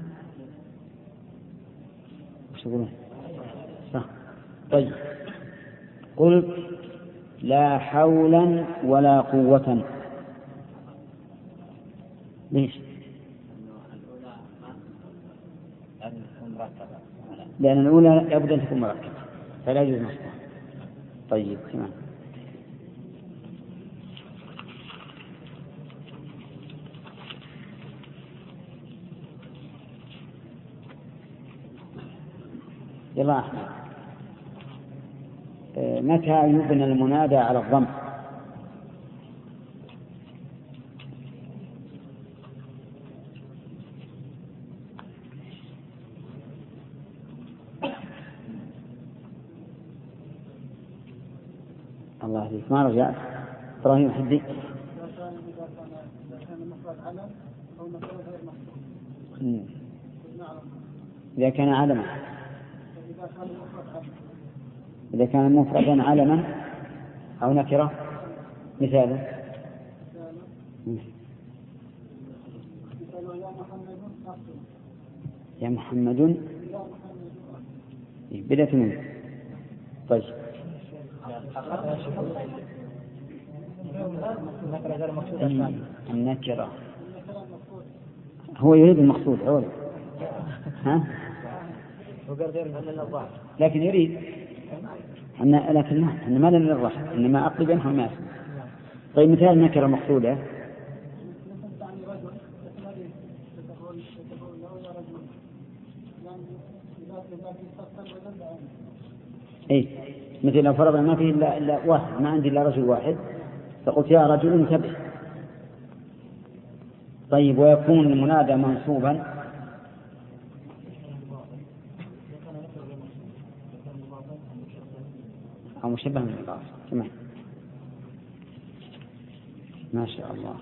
وش تقولون؟ صح. طيب قلت لا حول ولا قوة، ليش؟ لأن الأولى لابد أن تكون مركبة فلا يجوز نصبها. طيب تمام. يلا أحمد. متى يبنى المنادى على الضم؟ الله يهديك ما رجعت. إبراهيم حدي. إذا كان علما، إذا كان مفردا علما أو نكرة. مثاله يا محمد بدأت منه. طيب النكرة هو يريد المقصود أولا. ها؟ لكن يريد لكن ما لنا الرحم إنما أقلب بينهم الناس. طيب مثال النكرة مقصودة إيه؟ مثل لو فرضنا ما فيه إلا واحد، ما عندي إلا رجل واحد، فقلت يا رجل انتبه. طيب ويكون المنادى منصوبا أو مشبه من الإضافة. تمام ما شاء الله.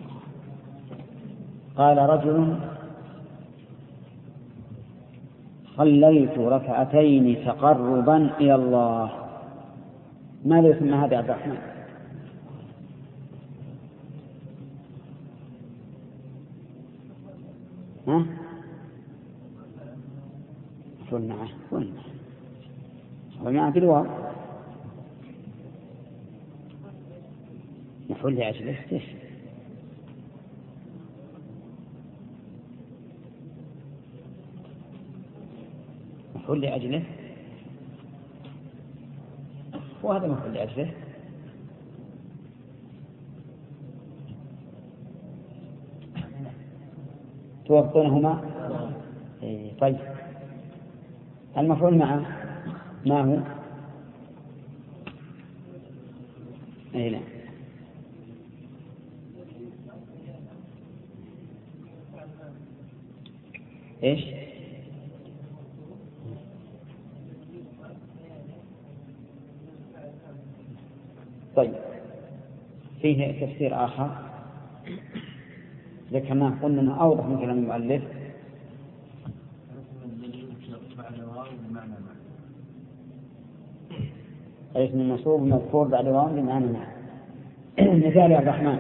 قال رجل صليت ركعتين تقربا إلى الله، ماذا يسمى هذا يا عبد الرحمن؟ ها؟ قل معه بالواو مفعول لأجله ايش؟ مفعول لأجله، وهذا مفعول لأجله. توافقونهما؟ طيب المفعول معه ما هو؟ لا ايش؟ طيب فيه تفسير آخر كما قلنا أنه أوضح من كلام المؤلف، اسم المنصوب مذكور بعد واو بمعنى مع. مثال يا الرحمن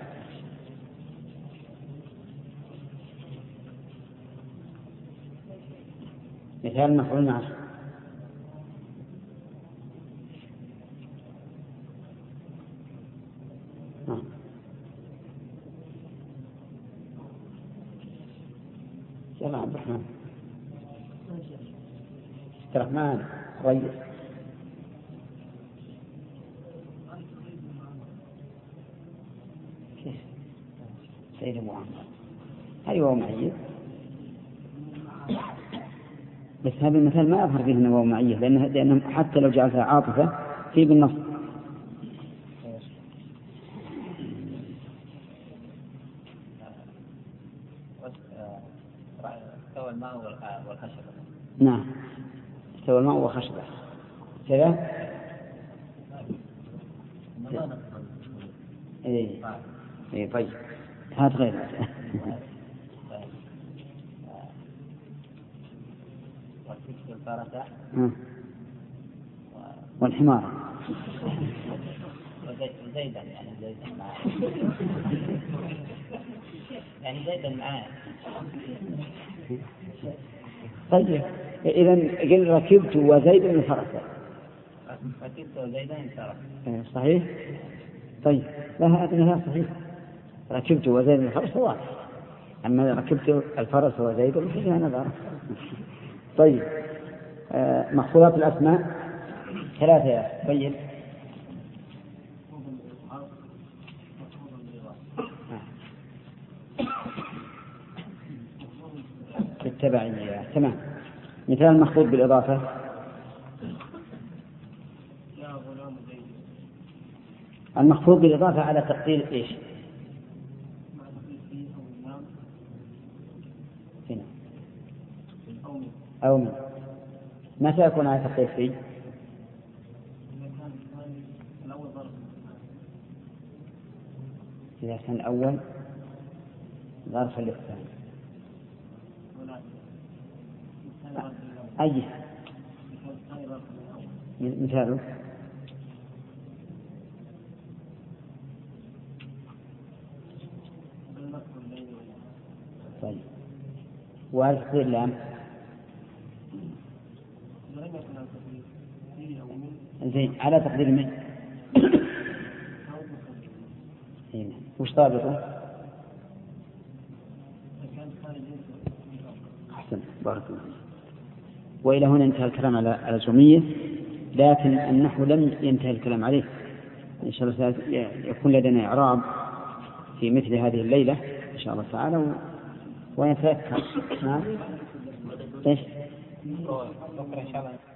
مثال مفعول معه يلا عبد الرحمن ريس سيد أبو عمرو أيوة معي، بس هذا المثال ما أظهر فيه أنه معي، لأنه حتى لو جعلتها عاطفة في بالنص. استوى الماء والخشبة. نعم استوى الماء والخشبة كذا. إيه طيب هات غير والحمار وزيدا يعني زيدا معاه. طيب إذن قل ركبت وزيدا الفرس. ركبت وزيدا الفرس صحيح. طيب لا هذا صحيح، ركبت وزيدا الفرس واضح، أما ركبت الفرس وزيدا فيه نظر. طيب مخصوصات الأسماء ثلاثة يا طيب. بالتبعية تمام. مثال مخفوض بالإضافة المخفوض بالإضافة على تقدير إيش؟ هنا أو من متى يكون على تقدير فيه؟ إذا كان الأول ظرفا للثاني. أي مثاله؟ طيب وهل تقدير اللام؟ زين على تقدير من؟ وش ضابطه؟ أحسن بارك الله. وإلى هنا انتهى الكلام على الجمية، لكن النحو لم ينتهي الكلام عليه. إن شاء الله يكون لدينا إعراب في مثل هذه الليلة إن شاء الله تعالى ونتذكر. نعم إيش؟ بكرة إن شاء الله.